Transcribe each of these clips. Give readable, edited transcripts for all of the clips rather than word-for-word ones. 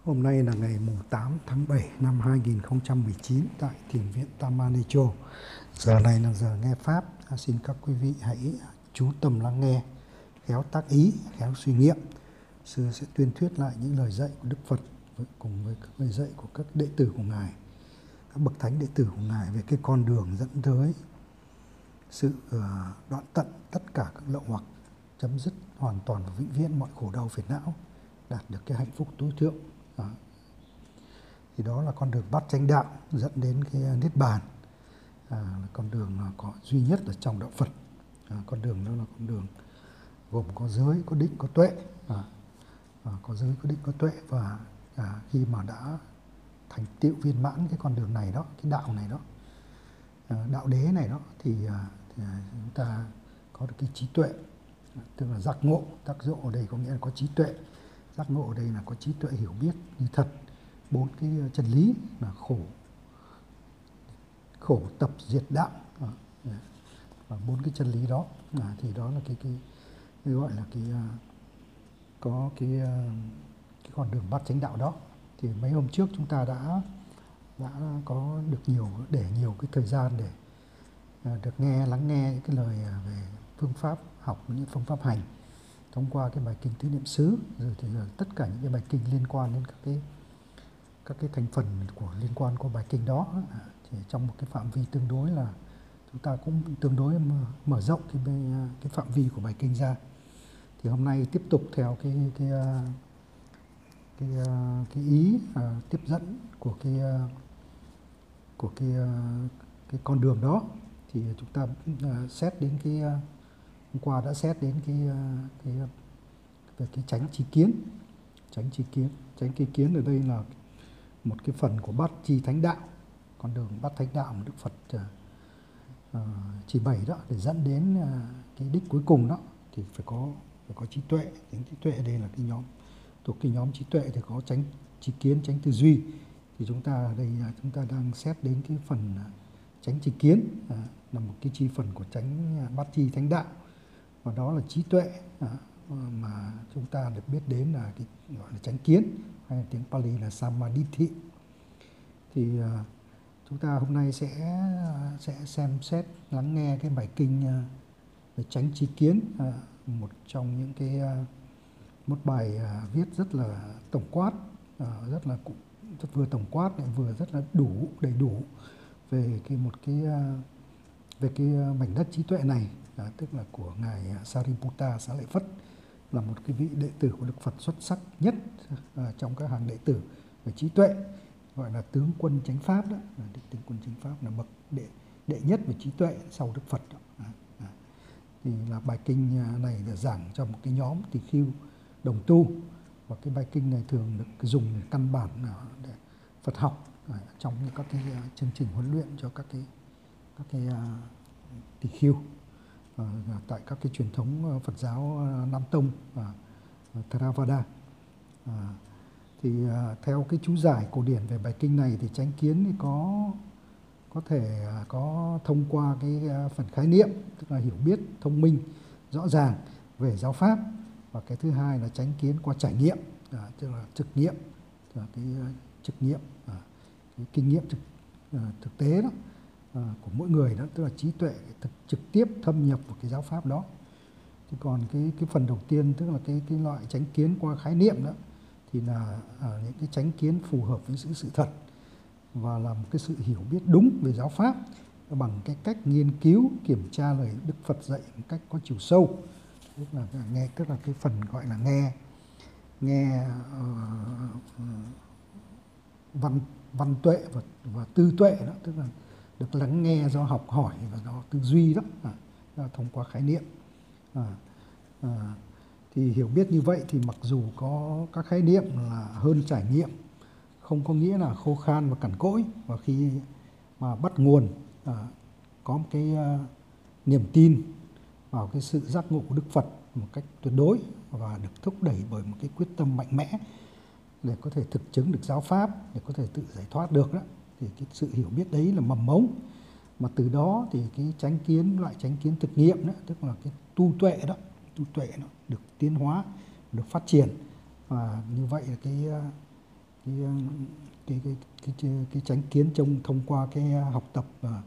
Hôm nay là ngày 8 tháng 7 năm 2019 tại Thiền viện Tamanicho. Giờ này là giờ nghe Pháp. Xin các quý vị hãy chú tâm lắng nghe, khéo tác ý, khéo suy nghiệm. Sư sẽ tuyên thuyết lại những lời dạy của Đức Phật cùng với các lời dạy của các đệ tử của Ngài, các bậc thánh đệ tử của Ngài về cái con đường dẫn tới sự đoạn tận tất cả các lậu hoặc, chấm dứt hoàn toàn và vĩnh viễn mọi khổ đau phiền não, đạt được cái hạnh phúc tối thượng. Thì đó là con đường bát chánh đạo dẫn đến cái niết bàn, là con đường có duy nhất ở trong đạo Phật. Con đường đó là con đường gồm có giới, có định, có tuệ. Có giới, có định, có tuệ, và khi mà đã thành tựu viên mãn cái con đường này đó, cái đạo này đó, đạo đế này đó, thì chúng ta có được cái trí tuệ, tức là giác ngộ. Giác ngộ ở đây có nghĩa là có trí tuệ. Giác ngộ ở đây là có trí tuệ hiểu biết như thật bốn cái chân lý là khổ tập diệt đạo, và bốn cái chân lý đó thì đó là cái gọi là có cái con đường bát chánh đạo đó. Thì mấy hôm trước chúng ta đã có được nhiều cái thời gian để được lắng nghe những cái lời về phương pháp học, những phương pháp hành thông qua cái bài kinh Tứ Niệm xứ, rồi thì tất cả những cái bài kinh liên quan đến các cái thành phần liên quan của bài kinh đó. Thì trong một cái phạm vi tương đối là chúng ta cũng tương đối mở rộng cái phạm vi của bài kinh ra. Thì hôm nay tiếp tục theo cái ý tiếp dẫn của cái con đường đó, thì chúng ta xét đến hôm qua đã xét đến về cái chánh tri kiến. Chánh tri kiến ở đây là một cái phần của bát chi thánh đạo, con đường bát thánh đạo mà Đức Phật chỉ bày đó, để dẫn đến cái đích cuối cùng đó thì phải có trí tuệ. Chánh trí tuệ ở đây là thuộc cái nhóm trí tuệ thì có chánh tri kiến, chánh tư duy. Thì chúng ta đang xét đến cái phần chánh tri kiến, là một cái chi phần của chánh bát chi thánh đạo, và đó là trí tuệ mà chúng ta được biết đến là cái gọi là chánh kiến, hay là tiếng Pali là Samadhi. Thì chúng ta hôm nay sẽ xem xét lắng nghe cái bài kinh về chánh tri kiến, một trong những một bài viết rất là tổng quát, rất vừa tổng quát lại vừa rất là đầy đủ về cái mảnh đất trí tuệ này, tức là của ngài Sariputta Xá Lợi Phất, là một cái vị đệ tử của Đức Phật xuất sắc nhất trong các hàng đệ tử về trí tuệ, gọi là tướng quân chánh pháp đó. Tướng quân chánh pháp là bậc đệ nhất về trí tuệ sau Đức Phật đó. Thì là bài kinh này được giảng cho một cái nhóm tỳ khưu đồng tu, và cái bài kinh này thường được dùng căn bản để Phật học trong các cái chương trình huấn luyện cho các cái tỳ khưu tại các cái truyền thống Phật giáo Nam Tông và Theravada. Thì theo cái chú giải cổ điển về bài kinh này thì chánh kiến thì có thể có thông qua cái phần khái niệm, tức là hiểu biết thông minh rõ ràng về giáo pháp, và cái thứ hai là chánh kiến qua trải nghiệm, tức là thực nghiệm, cái trực nghiệm, cái kinh nghiệm thực tế đó của mỗi người đó, tức là trí tuệ trực tiếp thâm nhập vào cái giáo pháp đó. Thì còn cái phần đầu tiên, tức là cái loại chánh kiến qua khái niệm đó, thì là những cái chánh kiến phù hợp với sự thật, và là một cái sự hiểu biết đúng về giáo pháp bằng cái cách nghiên cứu, kiểm tra lời Đức Phật dạy một cách có chiều sâu, tức là cái phần gọi là nghe văn tuệ và tư tuệ đó, tức là được lắng nghe do học hỏi và do tư duy đó, thông qua khái niệm. Thì hiểu biết như vậy thì mặc dù có các khái niệm là hơn trải nghiệm, không có nghĩa là khô khan và cằn cỗi, và khi mà bắt nguồn có một cái niềm tin vào cái sự giác ngộ của Đức Phật một cách tuyệt đối, và được thúc đẩy bởi một cái quyết tâm mạnh mẽ để có thể thực chứng được giáo pháp, để có thể tự giải thoát được đó, thì cái sự hiểu biết đấy là mầm mống, mà từ đó thì cái loại chánh kiến thực nghiệm đó, tức là cái tu tuệ nó được tiến hóa, được phát triển, và như vậy là cái cái chánh kiến thông qua cái học tập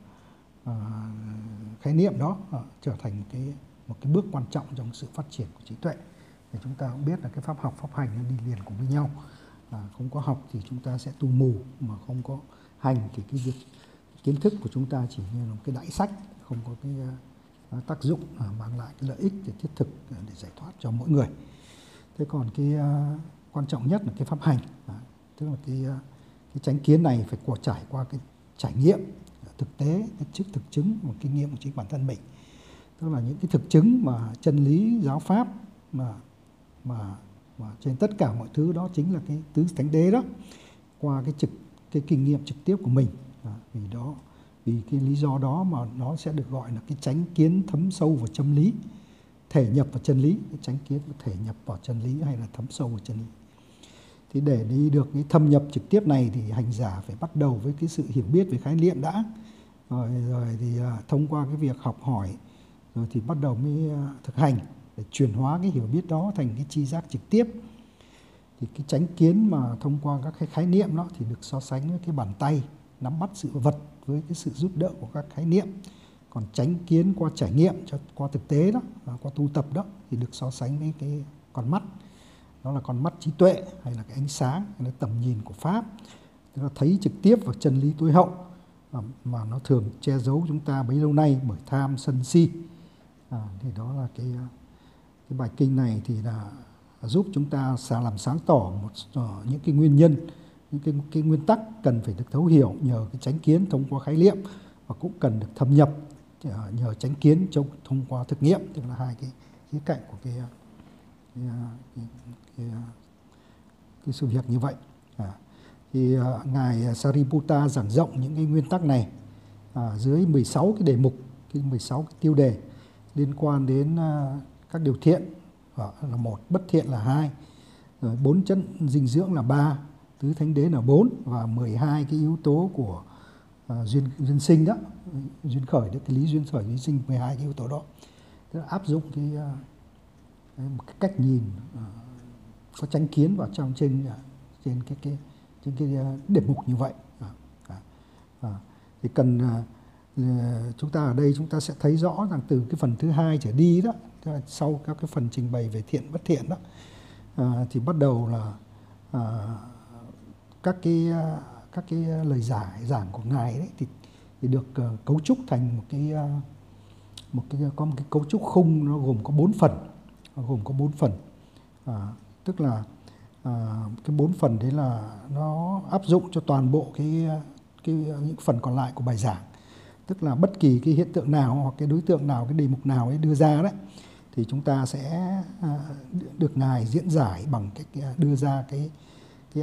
khái niệm đó trở thành một cái bước quan trọng trong sự phát triển của trí tuệ. Thì chúng ta cũng biết là cái pháp học pháp hành nó đi liền cùng với nhau. Không có học thì chúng ta sẽ tu mù, mà không có hành thì cái việc kiến thức của chúng ta chỉ như là một cái đãi sách, không có cái tác dụng mang lại cái lợi ích để thiết thực để giải thoát cho mỗi người. Thế còn cái quan trọng nhất là cái pháp hành, tức là cái chánh kiến này phải trải qua cái trải nghiệm thực tế, cái thực chứng một kinh nghiệm của chính bản thân mình. Tức là những cái thực chứng mà chân lý giáo pháp mà trên tất cả mọi thứ đó chính là cái tứ thánh đế đó, qua cái kinh nghiệm trực tiếp của mình. Vì cái lý do đó mà nó sẽ được gọi là cái chánh kiến thấm sâu vào chân lý, thể nhập vào chân lý. Cái chánh kiến thể nhập vào chân lý hay là thấm sâu vào chân lý. Thì để đi được cái thâm nhập trực tiếp này thì hành giả phải bắt đầu với cái sự hiểu biết về khái niệm đã, rồi thì thông qua cái việc học hỏi, rồi thì bắt đầu mới thực hành để chuyển hóa cái hiểu biết đó thành cái tri giác trực tiếp. Thì cái chánh kiến mà thông qua các cái khái niệm đó thì được so sánh với cái bàn tay nắm bắt sự vật với cái sự giúp đỡ của các khái niệm. Còn chánh kiến qua trải nghiệm, qua thực tế đó, qua tu tập đó thì được so sánh với cái con mắt. Đó là con mắt trí tuệ, hay là cái ánh sáng, hay là tầm nhìn của pháp. Tức là thấy trực tiếp vào chân lý tối hậu mà nó thường che giấu chúng ta bấy lâu nay bởi tham sân si. Thì đó là cái bài kinh này thì là giúp chúng ta làm sáng tỏ những cái nguyên nhân, những cái nguyên tắc cần phải được thấu hiểu nhờ cái chánh kiến thông qua khái niệm, và cũng cần được thâm nhập nhờ chánh kiến thông qua thực nghiệm. Tức là hai cái khía cạnh của cái sự việc như vậy. Thì ngài Sariputta giảng rộng những cái nguyên tắc này dưới 16 cái đề mục, cái 16 cái tiêu đề liên quan đến các điều thiện là 1, bất thiện là 2, rồi 4 chất dinh dưỡng là 3, tứ thánh đế là 4, và 12 cái yếu tố của duyên sinh đó, duyên khởi, cái lý duyên khởi lý sinh, 12 cái yếu tố đó. Tức là áp dụng một cái cách nhìn có chánh kiến vào trên cái đề mục như vậy. Thì cần chúng ta ở đây chúng ta sẽ thấy rõ rằng từ cái phần thứ 2 trở đi đó, sau các cái phần trình bày về thiện bất thiện đó, thì bắt đầu là các cái lời giảng của ngài đấy thì được cấu trúc thành một cái cấu trúc khung, nó gồm có 4 phần. Tức là cái 4 phần đấy là nó áp dụng cho toàn bộ những phần còn lại của bài giảng. Tức là bất kỳ cái hiện tượng nào hoặc cái đối tượng nào, cái đề mục nào ấy đưa ra đấy, thì chúng ta sẽ được ngài diễn giải bằng cách đưa ra cái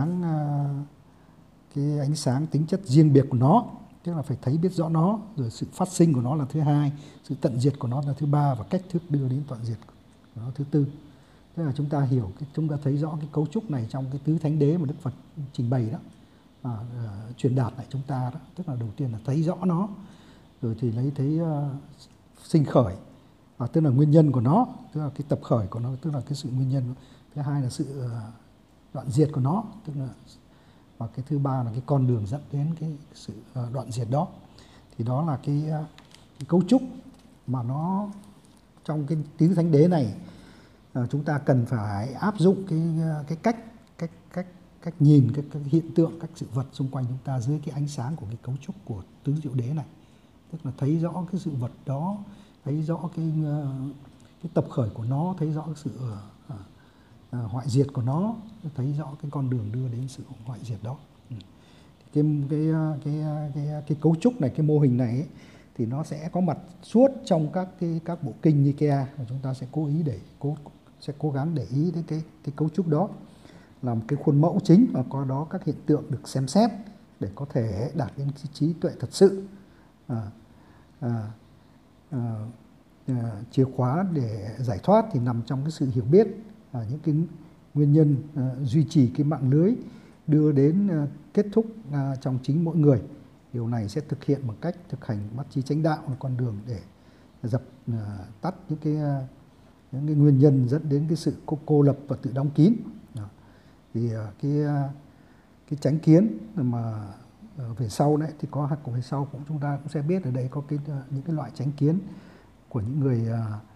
ánh sáng tính chất riêng biệt của nó. Tức là phải thấy biết rõ nó, rồi sự phát sinh của nó là thứ 2, sự tận diệt của nó là thứ 3, và cách thức đưa đến tận diệt của nó thứ 4. Tức là chúng ta hiểu, chúng ta thấy rõ cái cấu trúc này trong cái tứ thánh đế mà Đức Phật trình bày đó, truyền đạt lại chúng ta đó. Tức là đầu tiên là thấy rõ nó, rồi thì lấy thấy sinh khởi, tức là nguyên nhân của nó, tức là cái tập khởi của nó, tức là cái sự nguyên nhân. Thứ 2 là sự đoạn diệt của nó, tức là, và cái thứ 3 là cái con đường dẫn đến cái sự đoạn diệt đó. Thì đó là cái cấu trúc mà nó trong cái tứ thánh đế này chúng ta cần phải áp dụng cái cách nhìn các hiện tượng, các sự vật xung quanh chúng ta dưới cái ánh sáng của cái cấu trúc của tứ diệu đế này. Tức là thấy rõ cái sự vật đó, thấy rõ cái tập khởi của nó, thấy rõ cái sự hoại diệt của nó, thấy rõ cái con đường đưa đến sự hoại diệt đó. Cái cấu trúc này, cái mô hình này ấy, thì nó sẽ có mặt suốt trong các bộ kinh Nikaya, và chúng ta sẽ cố gắng để ý đến cái cấu trúc đó là một cái khuôn mẫu chính, và qua đó các hiện tượng được xem xét để có thể đạt đến trí tuệ thật sự. Chìa khóa để giải thoát thì nằm trong cái sự hiểu biết những cái nguyên nhân duy trì cái mạng lưới đưa đến kết thúc trong chính mỗi người. Điều này sẽ thực hiện bằng cách thực hành bát trí chánh đạo, là con đường để dập tắt những cái nguyên nhân dẫn đến cái sự cô lập và tự đóng kín. Thì cái chánh kiến mà về sau đấy thì có của về sau cũng chúng ta cũng sẽ biết ở đây có những cái loại chánh kiến của những người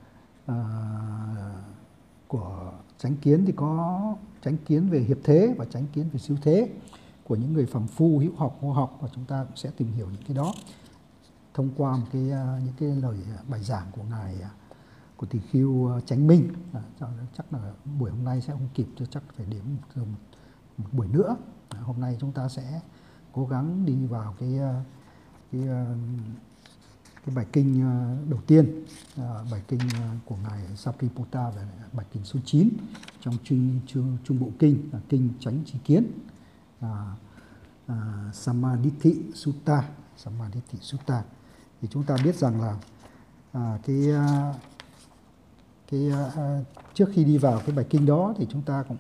của chánh kiến thì có chánh kiến về hiệp thế và chánh kiến về siêu thế của những người phàm phu hữu học vô học, và chúng ta cũng sẽ tìm hiểu những cái đó thông qua những cái lời bài giảng của ngài của Tỳ Khưu Chánh Minh. Chắc là buổi hôm nay sẽ không kịp, chắc phải đến một buổi nữa. Hôm nay chúng ta sẽ cố gắng đi vào cái bài kinh đầu tiên, bài kinh của ngài Sariputta về bài kinh số 9 trong Trung Bộ Kinh, là kinh Chánh Tri Kiến, Samadhi Sutta. Samadhi Sutta thì chúng ta biết rằng là trước khi đi vào cái bài kinh đó thì chúng ta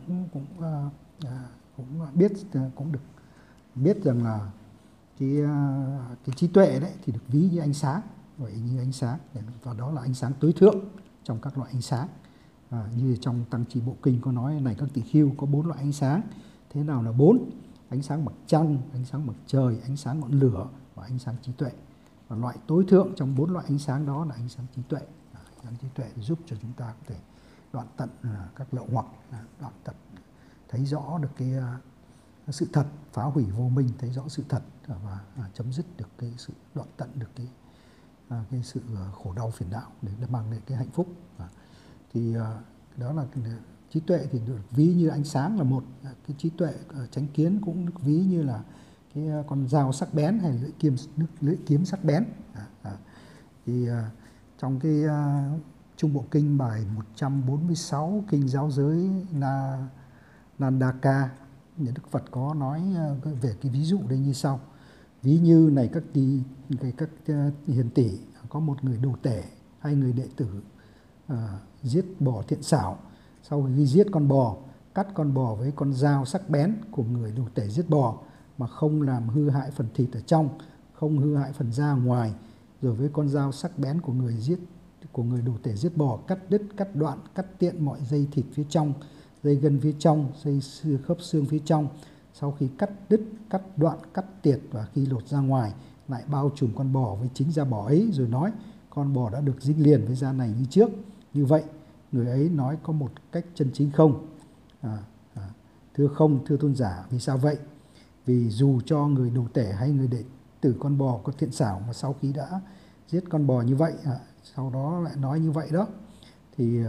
cũng được biết rằng là cái trí tuệ đấy thì được ví như ánh sáng, vậy như ánh sáng, và đó là ánh sáng tối thượng trong các loại ánh sáng. Như trong Tăng Trì Bộ Kinh có nói này các tỳ khưu, có 4 loại ánh sáng. Thế nào là 4? Ánh sáng mặt trăng, ánh sáng mặt trời, ánh sáng ngọn lửa và ánh sáng trí tuệ. Và loại tối thượng trong 4 loại ánh sáng đó là ánh sáng trí tuệ. Ánh sáng trí tuệ thì giúp cho chúng ta có thể đoạn tận các lậu hoặc, đoạn tận thấy rõ được cái sự thật, phá hủy vô minh, thấy rõ sự thật và chấm dứt được cái sự đoạn tận được cái sự khổ đau phiền não để mang lại cái hạnh phúc. Thì đó là trí tuệ thì được ví như ánh sáng là một, cái trí tuệ chánh kiến cũng được ví như là cái con dao sắc bén hay lưỡi kiếm sắc bén. Thì trong cái Trung Bộ Kinh bài 146 kinh giáo giới Nandaka, Đức Phật có nói về cái ví dụ đây như sau. Ví như này các hiền tỷ, có một người đồ tể hay người đệ tử giết bò thiện xảo. Sau khi giết con bò, cắt con bò với con dao sắc bén của người đồ tể giết bò mà không làm hư hại phần thịt ở trong, không hư hại phần da ngoài, rồi với con dao sắc bén của người đồ tể giết bò cắt đứt, cắt đoạn, cắt tiện mọi dây thịt phía trong, dây gân phía trong, dây khớp xương phía trong. Sau khi cắt đứt, cắt đoạn, cắt tiệt và khi lột ra ngoài, lại bao trùm con bò với chính da bò ấy, rồi nói con bò đã được dính liền với da này như trước. Như vậy, người ấy nói có một cách chân chính không? Thưa không, thưa tôn giả, vì sao vậy? Vì dù cho người đồ tể hay người đệ tử con bò có thiện xảo mà sau khi đã giết con bò như vậy, sau đó lại nói như vậy đó, thì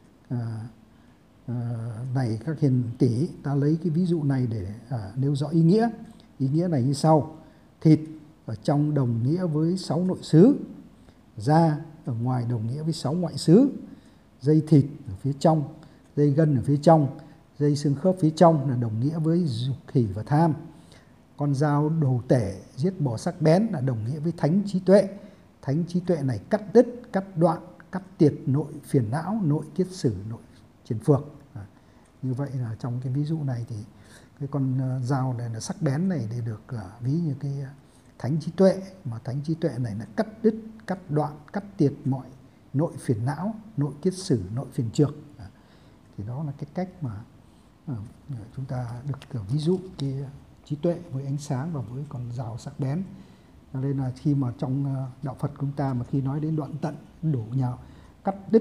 này các hiền tỷ, ta lấy cái ví dụ này để nêu rõ ý nghĩa. Ý nghĩa này như sau: thịt ở trong đồng nghĩa với 6 nội xứ, da ở ngoài đồng nghĩa với 6 ngoại xứ, dây thịt ở phía trong, dây gân ở phía trong, dây xương khớp phía trong là đồng nghĩa với dục hỉ và tham. Con dao đồ tể giết bò sắc bén là đồng nghĩa với thánh trí tuệ. Thánh trí tuệ này cắt đứt, cắt đoạn, cắt tiệt nội phiền não, nội kiết sử, nội triền phược. Như vậy là trong cái ví dụ này thì cái con dao này là sắc bén này để được ví như cái thánh trí tuệ, mà thánh trí tuệ này là cắt đứt, cắt đoạn, cắt tiệt mọi nội phiền não, nội kiết sử, nội phiền trược. Thì đó là cái cách mà chúng ta được ví dụ cái trí tuệ với ánh sáng và với con dao sắc bén. Cho nên là khi mà trong đạo Phật của chúng ta mà khi nói đến đoạn tận, đổ nhào, cắt đứt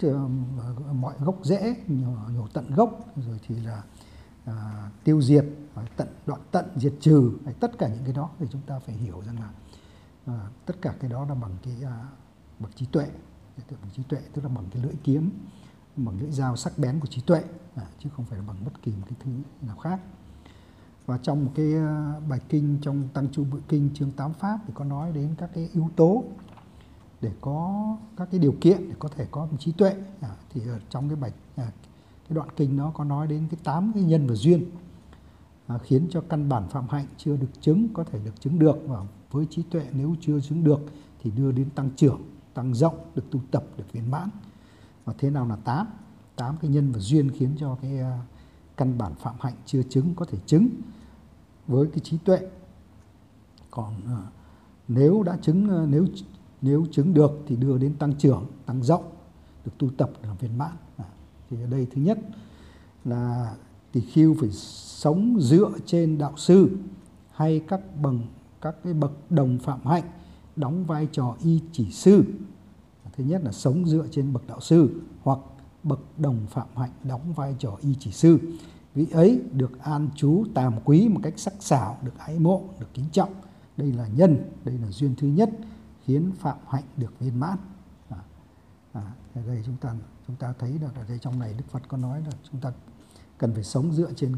mọi gốc rễ, nhổ tận gốc, rồi thì là tiêu diệt, đoạn tận, diệt trừ, tất cả những cái đó thì chúng ta phải hiểu rằng là tất cả cái đó là bằng cái bậc trí tuệ. Trí tuệ tức là bằng cái lưỡi kiếm, bằng lưỡi dao sắc bén của trí tuệ, chứ không phải là bằng bất kỳ một cái thứ nào khác. Và trong một cái bài kinh trong Tăng Chu Bộ Kinh chương 8 Pháp thì có nói đến các cái yếu tố để có các cái điều kiện để có thể có trí tuệ. Thì ở trong cái đoạn kinh đó có nói đến cái 8 cái nhân và duyên khiến cho căn bản phạm hạnh chưa được chứng có thể được chứng được, và với trí tuệ nếu chưa chứng được thì đưa đến tăng trưởng, tăng rộng, được tu tập, được viên mãn. Và thế nào là 8 cái nhân và duyên khiến cho cái căn bản phạm hạnh chưa chứng có thể chứng với cái trí tuệ. Còn nếu đã chứng, nếu chứng được thì đưa đến tăng trưởng, tăng rộng, được tu tập, được viên mãn. Thì ở đây thứ nhất là Tỳ khưu phải sống dựa trên đạo sư hay các cái bậc đồng phạm hạnh đóng vai trò y chỉ sư. Thứ nhất là sống dựa trên bậc đạo sư hoặc bậc đồng phạm hạnh đóng vai trò y chỉ sư. Vị ấy được an trú tàm quý một cách sắc sảo, được ái mộ, được kính trọng. Đây là nhân, đây là duyên thứ nhất khiến phạm hạnh được viên mãn. Ở đây chúng ta thấy được ở đây trong này Đức Phật có nói là chúng ta cần phải sống dựa trên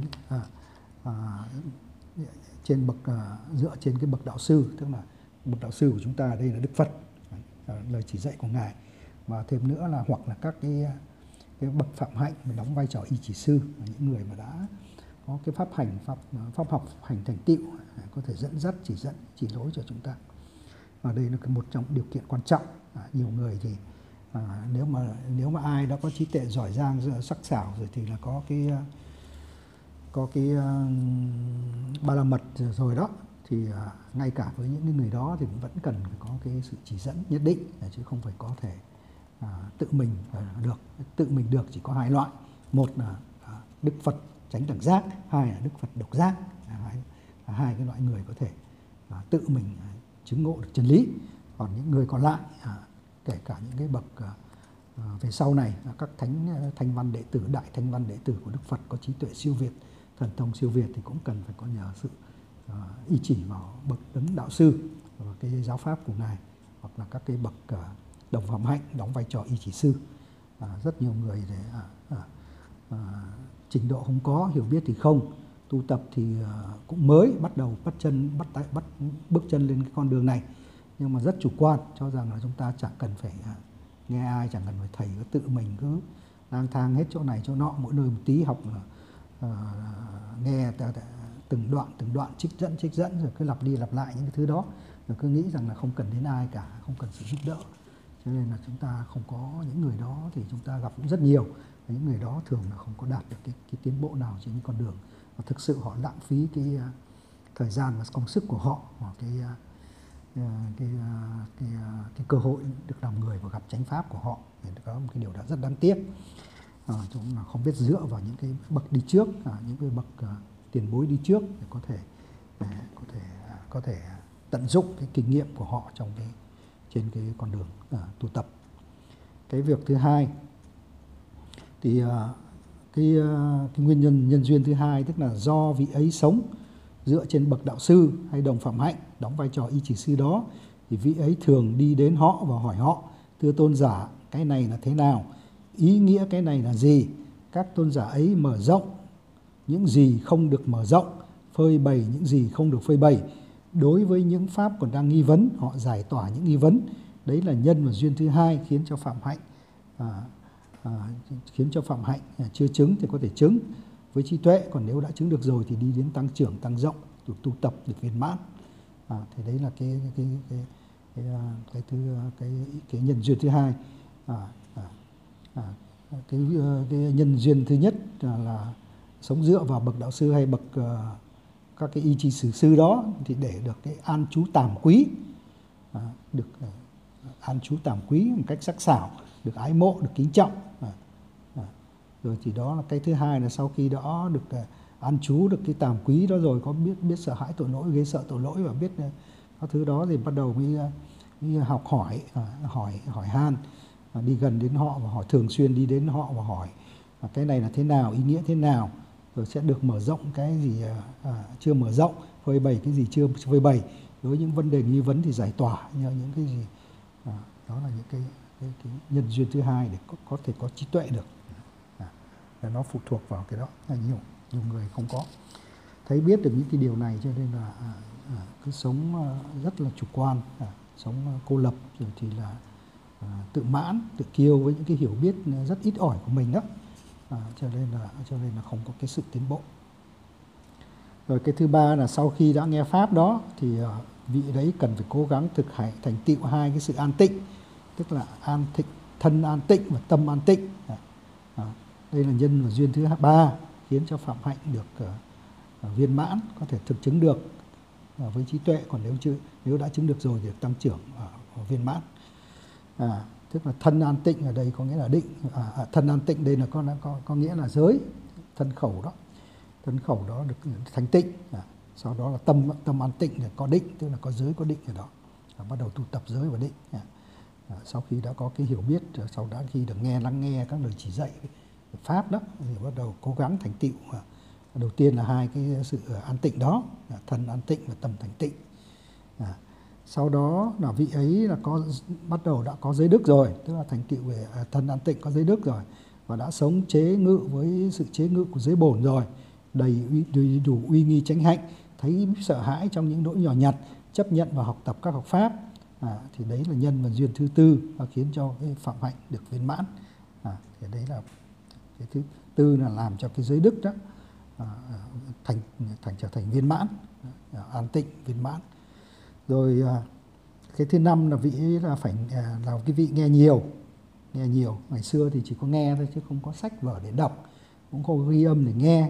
dựa trên cái bậc đạo sư, tức là bậc đạo sư của chúng ta ở đây là Đức Phật, lời chỉ dạy của ngài. Và thêm nữa là hoặc là các cái bậc phạm hạnh mà đóng vai trò y chỉ sư, những người mà đã có cái pháp học hành thành tựu, có thể dẫn dắt, chỉ lối cho chúng ta. Và đây là một trong điều kiện quan trọng. Nhiều người thì nếu mà ai đã có trí tuệ giỏi giang, sắc sảo rồi thì là có cái ba la mật rồi đó, thì ngay cả với những người đó thì vẫn cần phải có cái sự chỉ dẫn nhất định, chứ không phải có thể tự mình được. Tự mình được chỉ có hai loại, một là Đức Phật chánh đẳng giác, hai là Đức Phật độc giác. Hai cái loại người có thể tự mình chứng ngộ được chân lý. Còn những người còn lại, kể cả những cái bậc về sau này, các thanh văn đệ tử, đại thanh văn đệ tử của Đức Phật có trí tuệ siêu việt, thần thông siêu việt, thì cũng cần phải có nhờ sự y chỉ vào bậc đấng đạo sư và cái giáo pháp của ngài, hoặc là các cái bậc đồng phạm hạnh đóng vai trò y chỉ sư. Rất nhiều người thì trình độ không có, hiểu biết thì không, tu tập thì cũng mới bắt đầu bước chân lên cái con đường này, nhưng mà rất chủ quan, cho rằng là chúng ta chẳng cần phải nghe ai, chẳng cần phải thầy, tự mình cứ lang thang hết chỗ này chỗ nọ, mỗi nơi một tí, học nghe từng đoạn trích dẫn rồi cứ lặp đi lặp lại những cái thứ đó, rồi cứ nghĩ rằng là không cần đến ai cả, không cần sự giúp đỡ. Cho nên là chúng ta không có những người đó thì chúng ta gặp cũng rất nhiều. Và những người đó thường là không có đạt được cái tiến bộ nào trên con đường, và thực sự họ lãng phí cái thời gian và công sức của họ, hoặc cái cơ hội được làm người và gặp chánh pháp của họ. Thì đó một cái điều đã rất đáng tiếc. Chúng là không biết dựa vào những cái bậc đi trước, những cái bậc tiền bối đi trước để có thể tận dụng cái kinh nghiệm của họ trên cái con đường tu tập. Cái việc thứ hai thì cái nguyên nhân duyên thứ hai, tức là do vị ấy sống dựa trên bậc đạo sư hay đồng phạm hạnh đóng vai trò y chỉ sư đó, thì vị ấy thường đi đến họ và hỏi họ: thưa tôn giả, cái này là thế nào? Ý nghĩa cái này là gì? Các tôn giả ấy mở rộng những gì không được mở rộng, phơi bày những gì không được phơi bày. Đối với những pháp còn đang nghi vấn, họ giải tỏa những nghi vấn. Đấy là nhân và duyên thứ hai khiến cho phạm hạnh chưa chứng thì có thể chứng với trí tuệ, còn nếu đã chứng được rồi thì đi đến tăng trưởng, tăng rộng, được tu tập, được viên mãn. Thì đấy là cái nhân duyên thứ hai. Cái nhân duyên thứ nhất là sống dựa vào bậc đạo sư hay bậc các cái y chỉ sử sư đó, thì để được cái an trú tàm quý, được an trú tàm quý một cách sắc sảo, được ái mộ, được kính trọng. Rồi thì đó là cái thứ hai, là sau khi đó được an trú được cái tàm quý đó rồi, có biết sợ hãi tội lỗi, ghê sợ tội lỗi và biết các thứ đó, thì bắt đầu mới học hỏi han, đi gần đến họ và hỏi, thường xuyên đi đến họ và hỏi cái này là thế nào, ý nghĩa thế nào, rồi sẽ được mở rộng cái gì chưa mở rộng, phơi bày cái gì chưa phơi bày. Với những vấn đề nghi vấn thì giải tỏa những cái gì. Đó là những cái nhân duyên thứ hai để có thể có trí tuệ được. Nó phụ thuộc vào cái đó là nhiều người không có thấy biết được những cái điều này, cho nên là cứ sống rất là chủ quan, sống cô lập, rồi thì là tự mãn, tự kiêu với những cái hiểu biết rất ít ỏi của mình đó. Cho nên là không có cái sự tiến bộ. Rồi cái thứ ba là sau khi đã nghe pháp đó thì vị đấy cần phải cố gắng thực hành thành tựu hai cái sự an tịnh, tức là thân an tịnh và tâm an tịnh. Đây là nhân và duyên thứ ba khiến cho phạm hạnh được viên mãn, có thể thực chứng được với trí tuệ. Còn nếu đã chứng được rồi thì tăng trưởng viên mãn. Tức là thân an tịnh ở đây có nghĩa là định. Thân an tịnh đây là có nghĩa là giới, thân khẩu đó. thân khẩu đó được thành tịnh. Sau đó là tâm an tịnh là có định, tức là có giới có định ở đó. Bắt đầu tu tập giới và định. Sau khi đã có cái hiểu biết, sau đó khi được lắng nghe các lời chỉ dạy pháp đó, thì bắt đầu cố gắng thành tựu. Đầu tiên là hai cái sự an tịnh đó, thân an tịnh và tâm thành tịnh. Sau đó là vị ấy là bắt đầu đã có giới đức rồi, tức là thành tựu về thân an tịnh, có giới đức rồi, và đã sống chế ngự với sự chế ngự của giới bổn rồi, đầy đủ uy nghi chánh hạnh, thấy sợ hãi trong những nỗi nhỏ nhặt, chấp nhận và học tập các học pháp. Thì đấy là nhân và duyên thứ tư và khiến cho cái phạm hạnh được viên mãn. Thì đấy là cái thứ tư, là làm cho cái giới đức đó trở thành viên mãn, an tịnh viên mãn. Rồi cái thứ năm là vị ấy là phải là cái vị nghe nhiều. Ngày xưa thì chỉ có nghe thôi chứ không có sách vở để đọc, cũng không có ghi âm để nghe,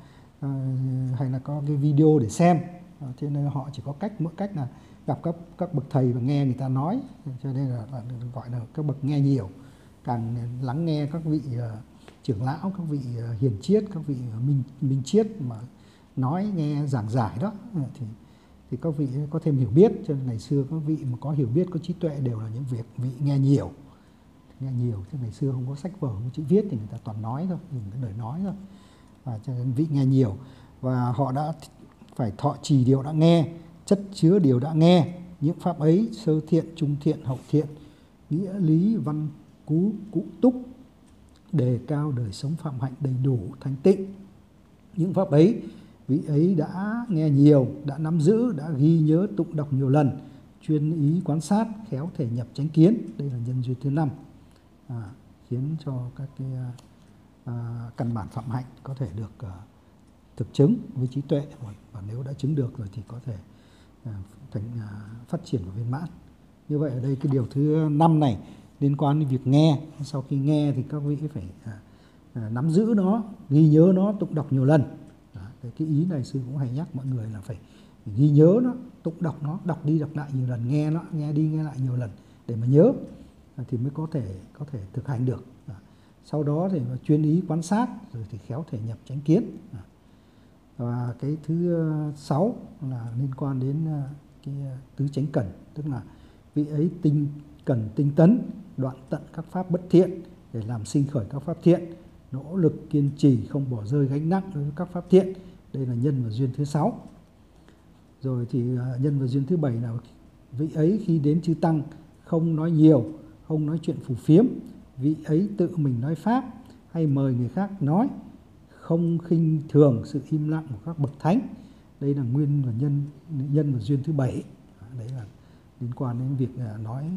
hay là có cái video để xem. Cho nên họ chỉ có mỗi cách là gặp các bậc thầy và nghe người ta nói, cho nên là gọi là các bậc nghe nhiều. Càng lắng nghe các vị trưởng lão, các vị hiền triết, các vị minh triết mà nói nghe giảng giải đó, thì các vị có thêm hiểu biết. Cho nên ngày xưa các vị mà có hiểu biết, có trí tuệ đều là những vị nghe nhiều. Chứ ngày xưa không có sách vở, không có chữ viết thì người ta toàn nói thôi, dùng cái lời nói thôi. Cho nên vị nghe nhiều, và họ đã phải thọ trì điều đã nghe, chất chứa điều đã nghe. Những pháp ấy sơ thiện, trung thiện, hậu thiện, nghĩa lý văn cú cụ túc, đề cao đời sống phạm hạnh đầy đủ thanh tịnh. Những pháp ấy vị ấy đã nghe nhiều, đã nắm giữ, đã ghi nhớ tụng đọc nhiều lần, chuyên ý quan sát, khéo thể nhập chánh kiến. Đây là nhân duyên thứ năm, khiến cho các cái căn bản phạm hạnh có thể được thực chứng với trí tuệ, và nếu đã chứng được rồi thì có thể phát triển và viên mãn. Như vậy ở đây cái điều thứ năm này liên quan đến việc nghe. Sau khi nghe thì các vị phải nắm giữ nó, ghi nhớ nó, tụng đọc nhiều lần. Cái ý này sư cũng hay nhắc mọi người là phải ghi nhớ nó, tụng đọc nó, đọc đi đọc lại nhiều lần, nghe nó, nghe đi nghe lại nhiều lần để mà nhớ, thì mới có thể thực hành được. Sau đó thì chuyên ý quan sát, rồi thì khéo thể nhập chánh kiến. Và cái thứ 6 là liên quan đến cái tứ chánh cẩn, tức là vị ấy cần tinh tấn, đoạn tận các pháp bất thiện để làm sinh khởi các pháp thiện, nỗ lực kiên trì không bỏ rơi gánh nặng đối với các pháp thiện. Đây là nhân và duyên thứ 6. Rồi thì nhân và duyên thứ 7 là vị ấy khi đến chư tăng không nói nhiều, không nói chuyện phù phiếm, vị ấy tự mình nói pháp hay mời người khác nói, không khinh thường sự im lặng của các bậc thánh. Đây là nguyên và nhân và duyên thứ 7. Đấy là liên quan đến việc nói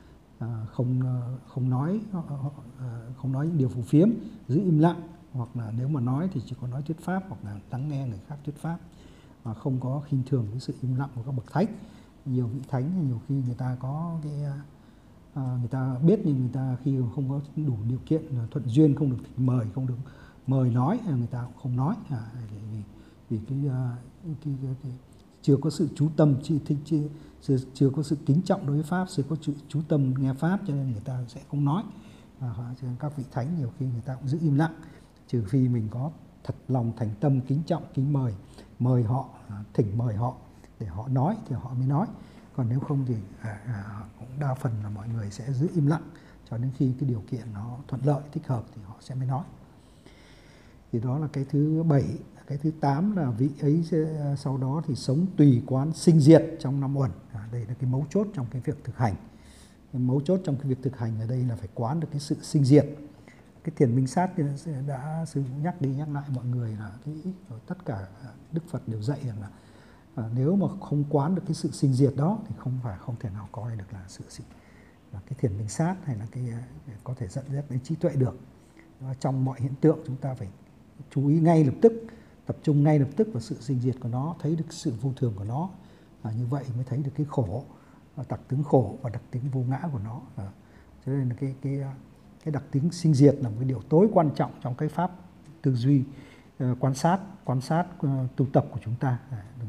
không nói những điều phù phiếm, giữ im lặng, hoặc là nếu mà nói thì chỉ có nói thuyết pháp hoặc là lắng nghe người khác thuyết pháp, và không có khinh thường cái sự im lặng của các bậc thánh. Nhiều vị thánh thì nhiều khi người ta có cái người ta biết, nhưng người ta khi không có đủ điều kiện thuận duyên, không được mời, không được mời nói, người ta cũng không nói, vì cái chưa có sự chú tâm, chưa có sự kính trọng đối với pháp, chưa có chú tâm nghe pháp, cho nên người ta sẽ không nói. Cho nên các vị thánh nhiều khi người ta cũng giữ im lặng, trừ phi mình có thật lòng thành tâm kính trọng, kính mời họ, thỉnh mời họ để họ nói thì họ mới nói. Còn nếu không thì cũng đa phần là mọi người sẽ giữ im lặng cho đến khi cái điều kiện nó thuận lợi, thích hợp thì họ sẽ mới nói. Thì đó là cái thứ 7. Cái thứ 8 là vị ấy sau đó thì sống tùy quán sinh diệt trong 5 uẩn. Đây là cái mấu chốt trong cái việc thực hành. Cái mấu chốt trong cái việc thực hành ở đây là phải quán được cái sự sinh diệt. Cái thiền minh sát đã sư nhắc đi nhắc lại mọi người là tất cả Đức Phật đều dạy rằng là nếu mà không quán được cái sự sinh diệt đó thì không thể nào coi được là là cái thiền minh sát, hay là cái có thể dẫn dắt đến trí tuệ được. Trong mọi hiện tượng chúng ta phải chú ý ngay lập tức, tập trung ngay lập tức vào sự sinh diệt của nó, thấy được sự vô thường của nó, như vậy mới thấy được cái khổ, đặc tính khổ và đặc tính vô ngã của nó. Cho nên là cái đặc tính sinh diệt là một cái điều tối quan trọng trong cái pháp tư duy, quan sát tu tập của chúng ta.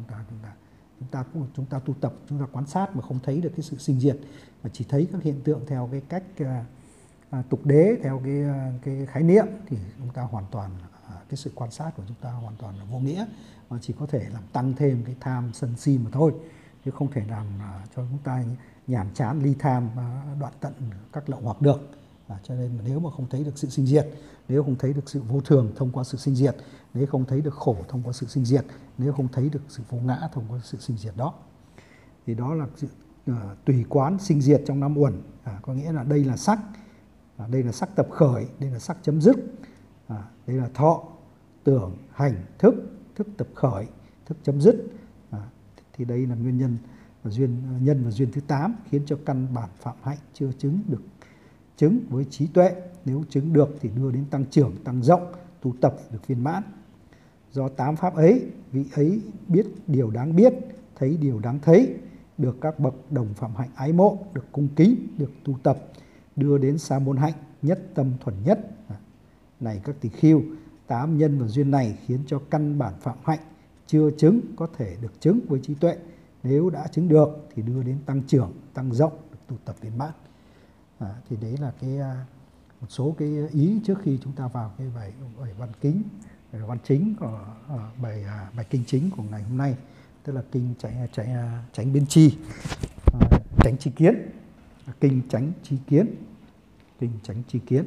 Chúng ta tu tập, chúng ta quan sát mà không thấy được cái sự sinh diệt, mà chỉ thấy các hiện tượng theo cái cách tục đế, theo cái khái niệm, thì chúng ta hoàn toàn cái sự quan sát của chúng ta hoàn toàn là vô nghĩa, mà chỉ có thể làm tăng thêm cái tham sân si mà thôi, chứ không thể làm cho chúng ta nhàm chán ly tham đoạn tận các lậu hoặc được. Cho nên nếu mà không thấy được sự sinh diệt, nếu không thấy được sự vô thường thông qua sự sinh diệt, nếu không thấy được khổ thông qua sự sinh diệt, nếu không thấy được sự vô ngã thông qua sự sinh diệt đó, thì đó là sự tùy quán sinh diệt trong năm uẩn. Có nghĩa là đây là sắc, đây là sắc tập khởi, đây là sắc chấm dứt, đây là thọ, tưởng, hành, thức, thức tập khởi, thức chấm dứt. Thì đây là nguyên nhân và nhân và duyên thứ 8 khiến cho căn bản phạm hạnh chưa chứng được chứng với trí tuệ. Nếu chứng được thì đưa đến tăng trưởng, tăng rộng, tu tập được viên mãn. Do 8 pháp ấy, vị ấy biết điều đáng biết, thấy điều đáng thấy, được các bậc đồng phạm hạnh ái mộ, được cung kính, được tu tập, đưa đến sa môn hạnh, nhất tâm thuần nhất. Này các tỳ khưu, 8 nhân và duyên này khiến cho căn bản phạm hạnh chưa chứng có thể được chứng với trí tuệ. Nếu đã chứng được thì đưa đến tăng trưởng, tăng rộng, được tu tập viên mãn. Thì đấy là một số cái ý trước khi chúng ta vào cái bài văn kính, bài văn chính của bài kinh chính của ngày hôm nay, tức là kinh chánh biên chi, chánh tri kiến, kinh chánh tri kiến, kinh chánh tri kiến.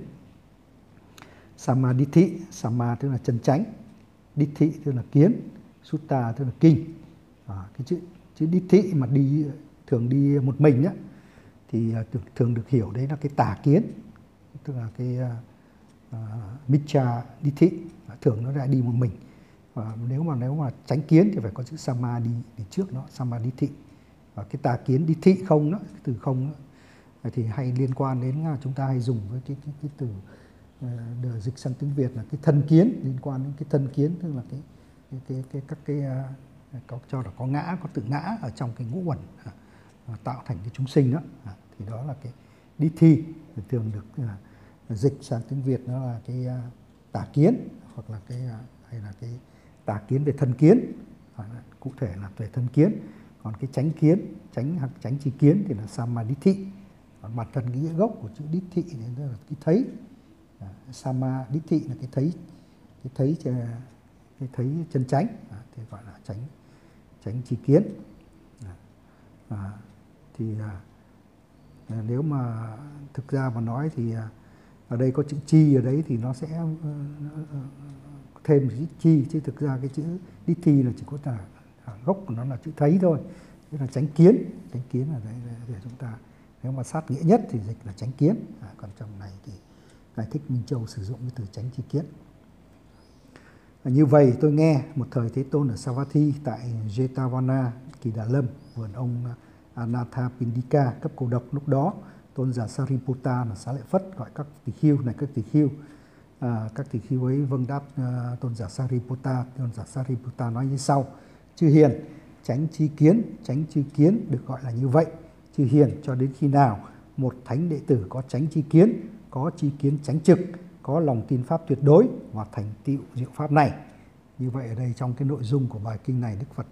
Samadhi, sama tức là chân chánh, dithi tức là kiến, sutta tức là kinh. Cái chữ dithi mà thường đi một mình á, thì thường được hiểu đấy là cái tà kiến, tức là cái miccha dithi, thường nó lại đi một mình. Nếu mà chánh kiến thì phải có chữ samadhi đi trước nó, samadhi. Và cái tà kiến dithi không đó, cái từ không đó, thì hay liên quan đến, chúng ta hay dùng với cái từ dịch sang tiếng Việt là cái thân kiến, liên quan đến cái thân kiến, tức là các cái cho là có ngã, có tự ngã ở trong cái ngũ uẩn tạo thành cái chúng sinh đó. Thì đó là cái dithi, thường được dịch sang tiếng Việt nó là cái tà kiến, hoặc là hay là cái tà kiến về thân kiến, cụ thể là về thân kiến. Còn cái chánh kiến, chánh tri kiến thì là samadhi. Còn bản thân nghĩa gốc của chữ dithi thì là cái thấy. Samadhi là cái thấy chân chánh, thì gọi là chánh tri kiến. Thì nếu mà thực ra mà nói thì ở đây có chữ chi ở đấy thì nó sẽ thêm chữ chi, chứ thực ra cái chữ dithi là chỉ có là gốc của nó là chữ thấy thôi, tức là chánh kiến là đấy để chúng ta, nếu mà sát nghĩa nhất thì dịch là chánh kiến. Còn trong này thì Ngài Thích Minh Châu sử dụng cái từ chánh tri kiến. Như vậy tôi nghe một thời Thế Tôn ở Savatthi tại Jetavana, Kỳ Đà Lâm, vườn ông Anathapindika cấp cô độc. Lúc đó Tôn giả Sariputta là Xá Lợi Phất gọi các tỳ khưu này, các tỳ khưu ấy vâng đáp Tôn giả Sariputta. Tôn giả Sariputta nói như sau: chư hiền, chánh tri kiến được gọi là như vậy. Chư hiền, cho đến khi nào một thánh đệ tử có chánh tri kiến, có tri kiến chánh trực, có lòng tin pháp tuyệt đối và thành tựu diệu pháp này. Như vậy ở đây trong cái nội dung của bài kinh này, Đức Phật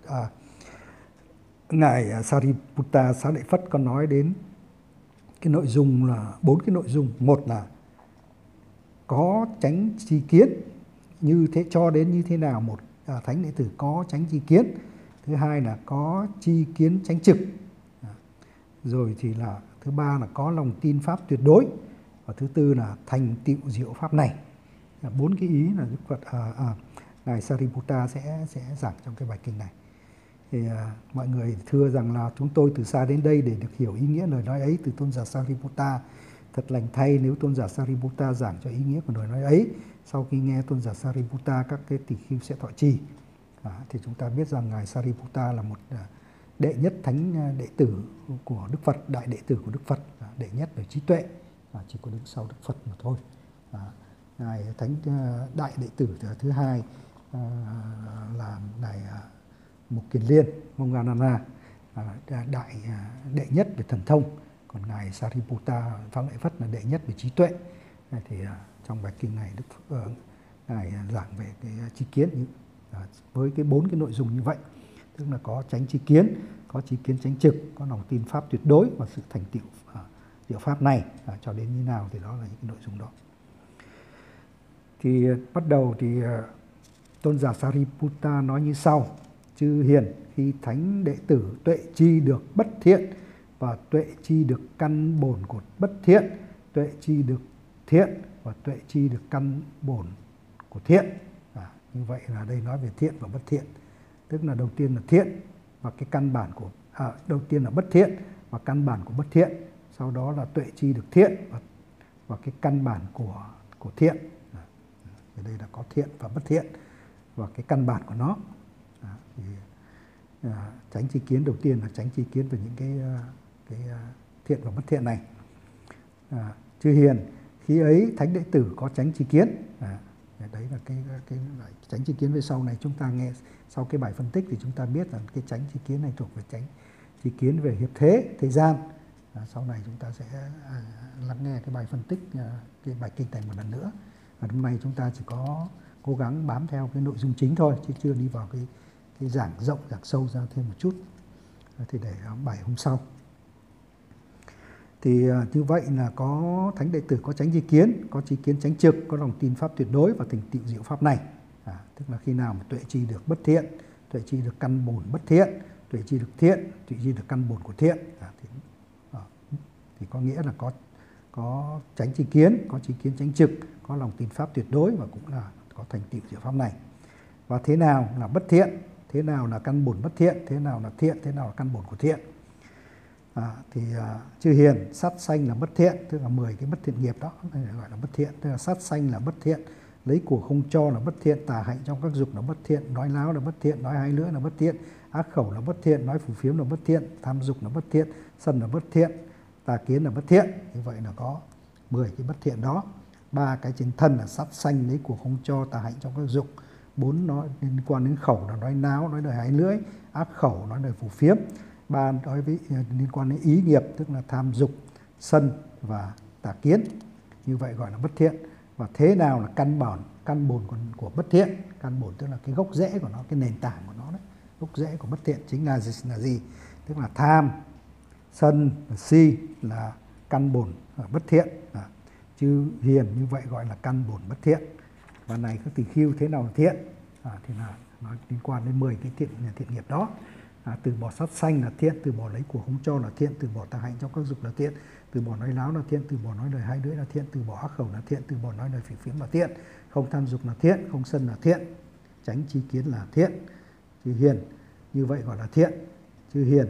Ngài Sariputta Xá Lợi Phất có nói đến cái nội dung là 4 cái nội dung. Một là có chánh tri kiến, như thế cho đến như thế nào một thánh đệ tử có chánh tri kiến. Thứ hai là có tri kiến chánh trực. Rồi thì là thứ ba là có lòng tin pháp tuyệt đối. Và thứ tư là thành tựu diệu pháp này. 4 cái ý là Đức Phật Ngài Sariputta sẽ giảng trong cái bài kinh này. Thì mọi người thưa rằng là chúng tôi từ xa đến đây để được hiểu ý nghĩa lời nói ấy từ Tôn giả Sariputta. Thật lành thay nếu Tôn giả Sariputta giảng cho ý nghĩa của lời nói ấy. Sau khi nghe Tôn giả Sariputta, các cái tỳ khưu sẽ thọ trì. Thì chúng ta biết rằng Ngài Sariputta là một đệ nhất thánh đệ tử của Đức Phật, đại đệ tử của Đức Phật, đệ nhất về trí tuệ, chỉ có đứng sau Đức Phật mà thôi. Ngài thánh đại đệ tử thứ hai là Ngài Mục Kiền Liên, Moggallana, đại đệ nhất về thần thông. Còn Ngài Sariputta Xá Lợi Phất là đệ nhất về trí tuệ. Thì trong bài kinh này Ngài giảng về cái tri kiến với cái 4 cái nội dung như vậy, tức là có chánh tri kiến, có tri kiến chánh trực, có lòng tin pháp tuyệt đối và sự thành tựu diệu pháp này. Cho đến như nào thì đó là những cái nội dung đó. Thì bắt đầu thì tôn giả Sariputta nói như sau: chư hiền, khi thánh đệ tử tuệ chi được bất thiện và tuệ chi được căn bổn của bất thiện, tuệ chi được thiện và tuệ chi được căn bổn của thiện. Như vậy là đây nói về thiện và bất thiện, tức là đầu tiên là thiện và cái căn bản của đầu tiên là bất thiện và căn bản của bất thiện, sau đó là tuệ chi được thiện và cái căn bản của thiện. Ở đây là có thiện và bất thiện và cái căn bản của nó. Chánh tri kiến đầu tiên là chánh tri kiến về những cái thiện và bất thiện này. Chư hiền, khi ấy thánh đệ tử có chánh tri kiến. Đấy là cái chánh tri kiến về sau này chúng ta nghe sau cái bài phân tích thì chúng ta biết là cái chánh tri kiến này thuộc về chánh tri kiến về hiệp thế thế gian. Sau này chúng ta sẽ lắng nghe cái bài phân tích cái bài kinh này một lần nữa. Hôm nay chúng ta chỉ có cố gắng bám theo cái nội dung chính thôi, chứ chưa đi vào cái giảng rộng, giảng sâu ra thêm một chút. Thì để bài hôm sau. Thì như vậy là có thánh đệ tử có chánh tri kiến, có tri kiến chánh trực, có lòng tin pháp tuyệt đối và thành tựu diệu pháp này. Tức là khi nào mà tuệ chi được bất thiện, tuệ chi được căn bổn bất thiện, tuệ chi được thiện, tuệ chi được căn bổn của thiện, thì có nghĩa là có chánh tri kiến, có tri kiến chánh trực, có lòng tin pháp tuyệt đối và cũng là có thành tựu diệu pháp này. Và thế nào là bất thiện, thế nào là căn bổn bất thiện, thế nào là thiện, thế nào là căn bổn của thiện. Chư hiền, sát sanh là bất thiện, tức là 10 cái bất thiện nghiệp đó gọi là bất thiện. Tức là sát sanh là bất thiện, lấy của không cho là bất thiện, tà hạnh trong các dục là bất thiện, nói láo là bất thiện, nói hai lưỡi là bất thiện, ác khẩu là bất thiện, nói phù phiếm là bất thiện, tham dục là bất thiện, sân là bất thiện, tà kiến là bất thiện. Như vậy là có 10 cái bất thiện đó. 3 cái trên thân là sát sanh, lấy của không cho, tà hạnh trong các dục. 4 nó liên quan đến khẩu là nói láo, nói lời hai lưỡi, ác khẩu, nói lời phù phiếm. 3 đối với liên quan đến ý nghiệp, tức là tham dục, sân và tà kiến. Như vậy gọi là bất thiện. Và thế nào là căn bổn của bất thiện? Căn bổn tức là cái gốc rễ của nó, cái nền tảng của nó đấy. Gốc rễ của bất thiện chính là gì? Tức là tham, sân, si là căn bổn bất thiện. Chư hiền, như vậy gọi là căn bổn bất thiện. Và này các tỳ khưu, thế nào là thiện? Thì là nó liên quan đến 10 cái thiện nghiệp đó. Từ bỏ sát sanh là thiện, từ bỏ lấy của không cho là thiện, từ bỏ tà hạnh trong các dục là thiện, từ bỏ nói láo là thiện, từ bỏ nói lời hai lưỡi là thiện, từ bỏ ác khẩu là thiện, từ bỏ nói lời phỉ phiếm là thiện, không tham dục là thiện, không sân là thiện, chánh tri kiến là thiện. Chư hiền, như vậy gọi là thiện. Chư hiền,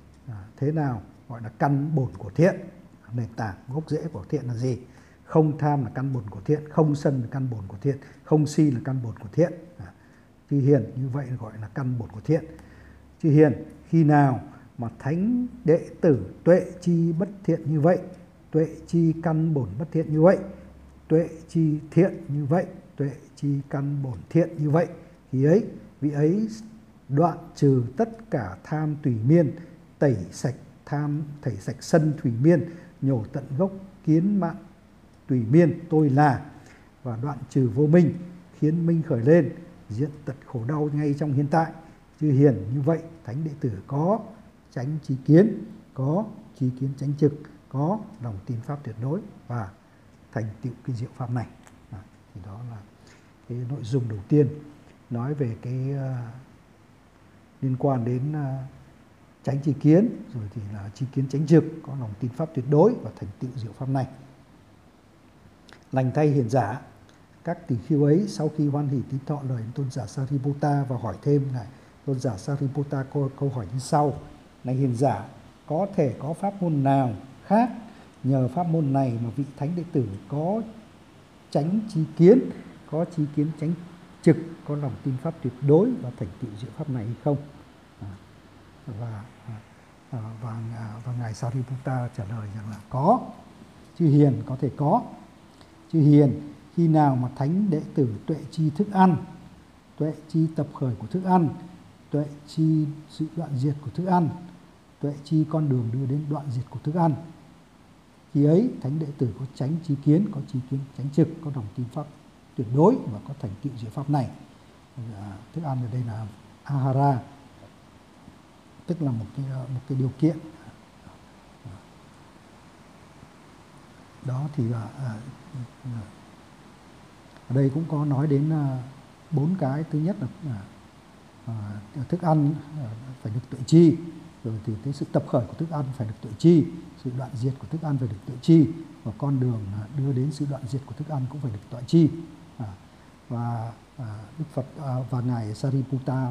thế nào gọi là căn bổn của thiện? Nền tảng gốc rễ của thiện là gì? Không tham là căn bổn của thiện, không sân là căn bổn của thiện, không si là căn bổn của thiện. Chư hiền, như vậy gọi là căn bổn của thiện. Chư hiền, khi nào mà thánh đệ tử tuệ chi bất thiện như vậy, tuệ chi căn bổn bất thiện như vậy, tuệ chi thiện như vậy, tuệ chi căn bổn thiện như vậy, thì ấy vị ấy đoạn trừ tất cả tham tùy miên, tẩy sạch tham, tẩy sạch sân thủy miên, nhổ tận gốc kiến mạng tùy miên tôi là, và đoạn trừ vô minh, khiến minh khởi lên, diện tật khổ đau ngay trong hiện tại. Chư hiền, như vậy thánh đệ tử có chánh tri kiến, có tri kiến chánh trực, có lòng tin pháp tuyệt đối và thành tựu cái diệu pháp này. Thì đó là cái nội dung đầu tiên nói về cái liên quan đến chánh tri kiến, rồi thì là tri kiến chánh trực, có lòng tin pháp tuyệt đối và thành tựu diệu pháp này. Lành thay hiền giả, các tỳ khưu ấy sau khi hoan hỷ tín thọ lời tôn giả Sariputta và hỏi thêm này, tôn giả Sariputta câu hỏi như sau: này hiền giả, có thể có pháp môn nào khác nhờ pháp môn này mà vị thánh đệ tử có chánh tri kiến, có tri kiến chánh trực, có lòng tin pháp tuyệt đối và thành tựu diệu pháp này hay không? Và ngài Sariputta trả lời rằng là có. Chư hiền, có thể có. Chư hiền, khi nào mà thánh đệ tử tuệ chi thức ăn, tuệ chi tập khởi của thức ăn, tuệ chi sự đoạn diệt của thức ăn, tuệ chi con đường đưa đến đoạn diệt của thức ăn, khi ấy thánh đệ tử có chánh tri kiến, có tri kiến chánh trực, có lòng tin pháp tuyệt đối và có thành tựu diệu pháp này. Thức ăn ở đây là ahara, tức là một cái điều kiện. Đó thì Ở đây cũng có nói đến 4 cái. Thứ nhất là thức ăn phải được tuệ chi, rồi thì cái sự tập khởi của thức ăn phải được tuệ chi, sự đoạn diệt của thức ăn phải được tuệ chi, và con đường đưa đến sự đoạn diệt của thức ăn cũng phải được tuệ chi. Và Đức Phật và ngài Sariputta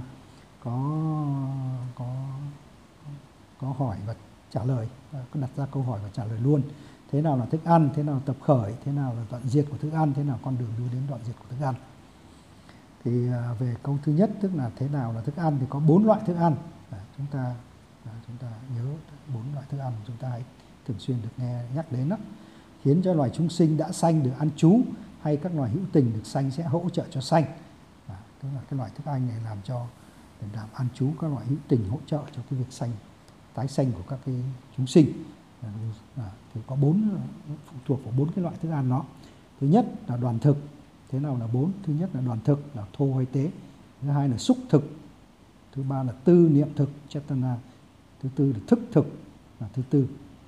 có hỏi và trả lời, có đặt ra câu hỏi và trả lời luôn. Thế nào là thức ăn, thế nào là tập khởi, thế nào là đoạn diệt của thức ăn, thế nào con đường đưa đến đoạn diệt của thức ăn. Thì về câu thứ nhất, tức là thế nào là thức ăn, thì có 4 loại thức ăn. Chúng ta nhớ 4 loại thức ăn chúng ta hãy thường xuyên được nghe nhắc đến đó. Khiến cho loài chúng sinh đã sanh được ăn trú, hay các loài hữu tình được sanh sẽ hỗ trợ cho sanh. Tức là cái loại thức ăn này làm cho để làm ăn trú các loại hữu tình, hỗ trợ cho cái việc sanh, tái sanh của các cái chúng sinh. Thì có 4, phụ thuộc vào 4 cái loại thức ăn đó. Thứ nhất là đoàn thực. Thế nào là 4? Thứ nhất là đoàn thực, là thô hay tế. Thứ hai là xúc thực. Thứ ba là tư niệm thực, chetana. Thứ tư là thức thực là thứ tư.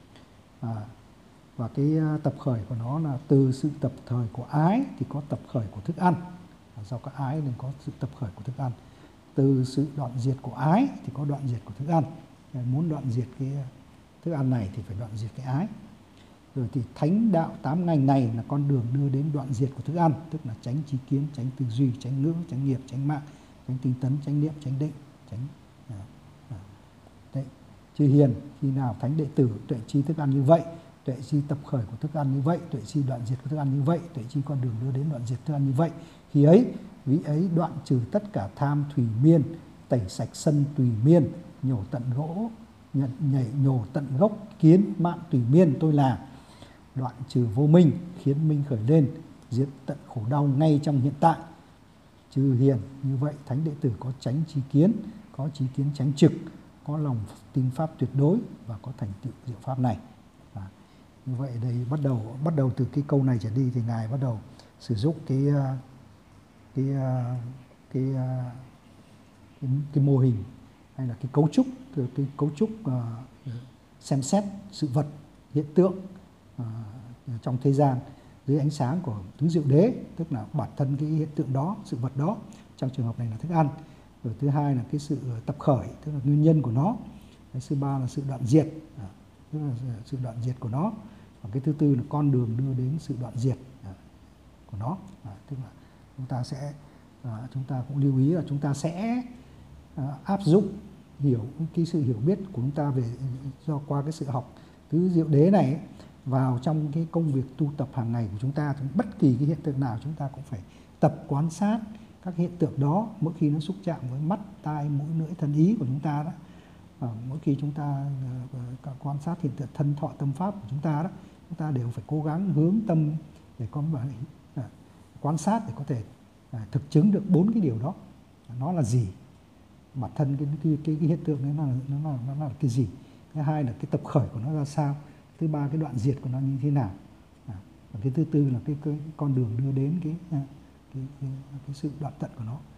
Và cái tập khởi của nó là từ sự tập khởi của ái thì có tập khởi của thức ăn. Do các ái nên có sự tập khởi của thức ăn. Từ sự đoạn diệt của ái thì có đoạn diệt của thức ăn. Muốn đoạn diệt cái thức ăn này thì phải đoạn diệt cái ái. Rồi thì thánh đạo 8 ngành này là con đường đưa đến đoạn diệt của thức ăn, tức là chánh tri kiến, chánh tư duy, chánh ngữ, chánh nghiệp, chánh mạng, chánh tinh tấn, chánh niệm, chánh định, chư hiền. Khi nào thánh đệ tử tuệ chi thức ăn như vậy, tuệ chi tập khởi của thức ăn như vậy, tuệ chi đoạn diệt của thức ăn như vậy, tuệ chi con đường đưa đến đoạn diệt thức ăn như vậy, khi ấy vị ấy đoạn trừ tất cả tham thủy miên, tẩy sạch sân tùy miên, nhổ tận gỗ nhổ tận gốc kiến mạng tùy miên tôi là, đoạn trừ vô minh, khiến minh khởi lên, diệt tận khổ đau ngay trong hiện tại. Chư hiền, như vậy thánh đệ tử có chánh tri kiến, có tri kiến chánh trực, có lòng tin pháp tuyệt đối và có thành tựu diệu pháp này. Như vậy đây bắt đầu từ cái câu này trở đi thì ngài bắt đầu sử dụng cái mô hình hay là cái cấu trúc xem xét sự vật hiện tượng trong thế gian dưới ánh sáng của tứ diệu đế, tức là bản thân cái hiện tượng đó, sự vật đó, trong trường hợp này là thức ăn. Rồi thứ hai là cái sự tập khởi, tức là nguyên nhân của nó. Cái thứ ba là sự đoạn diệt, tức là sự đoạn diệt của nó. Và cái thứ tư là con đường đưa đến sự đoạn diệt của nó. Tức là chúng ta cũng lưu ý là chúng ta sẽ áp dụng cái sự hiểu biết của chúng ta qua cái sự học tứ diệu đế này vào trong cái công việc tu tập hàng ngày của chúng ta. Bất kỳ cái hiện tượng nào chúng ta cũng phải tập quan sát các hiện tượng đó mỗi khi nó xúc chạm với mắt, tai, mũi, lưỡi, thân, ý của chúng ta đó. Mỗi khi chúng ta quan sát hiện tượng thân thọ tâm pháp của chúng ta đó, chúng ta đều phải cố gắng hướng tâm để quan sát để có thể thực chứng được 4 cái điều đó. Nó là gì? Bản thân cái hiện tượng đấy nó là cái gì? Thứ hai là cái tập khởi của nó ra sao? Thứ ba cái đoạn diệt của nó như thế nào? Và cái thứ tư là cái con đường đưa đến cái sự đoạn tận của nó.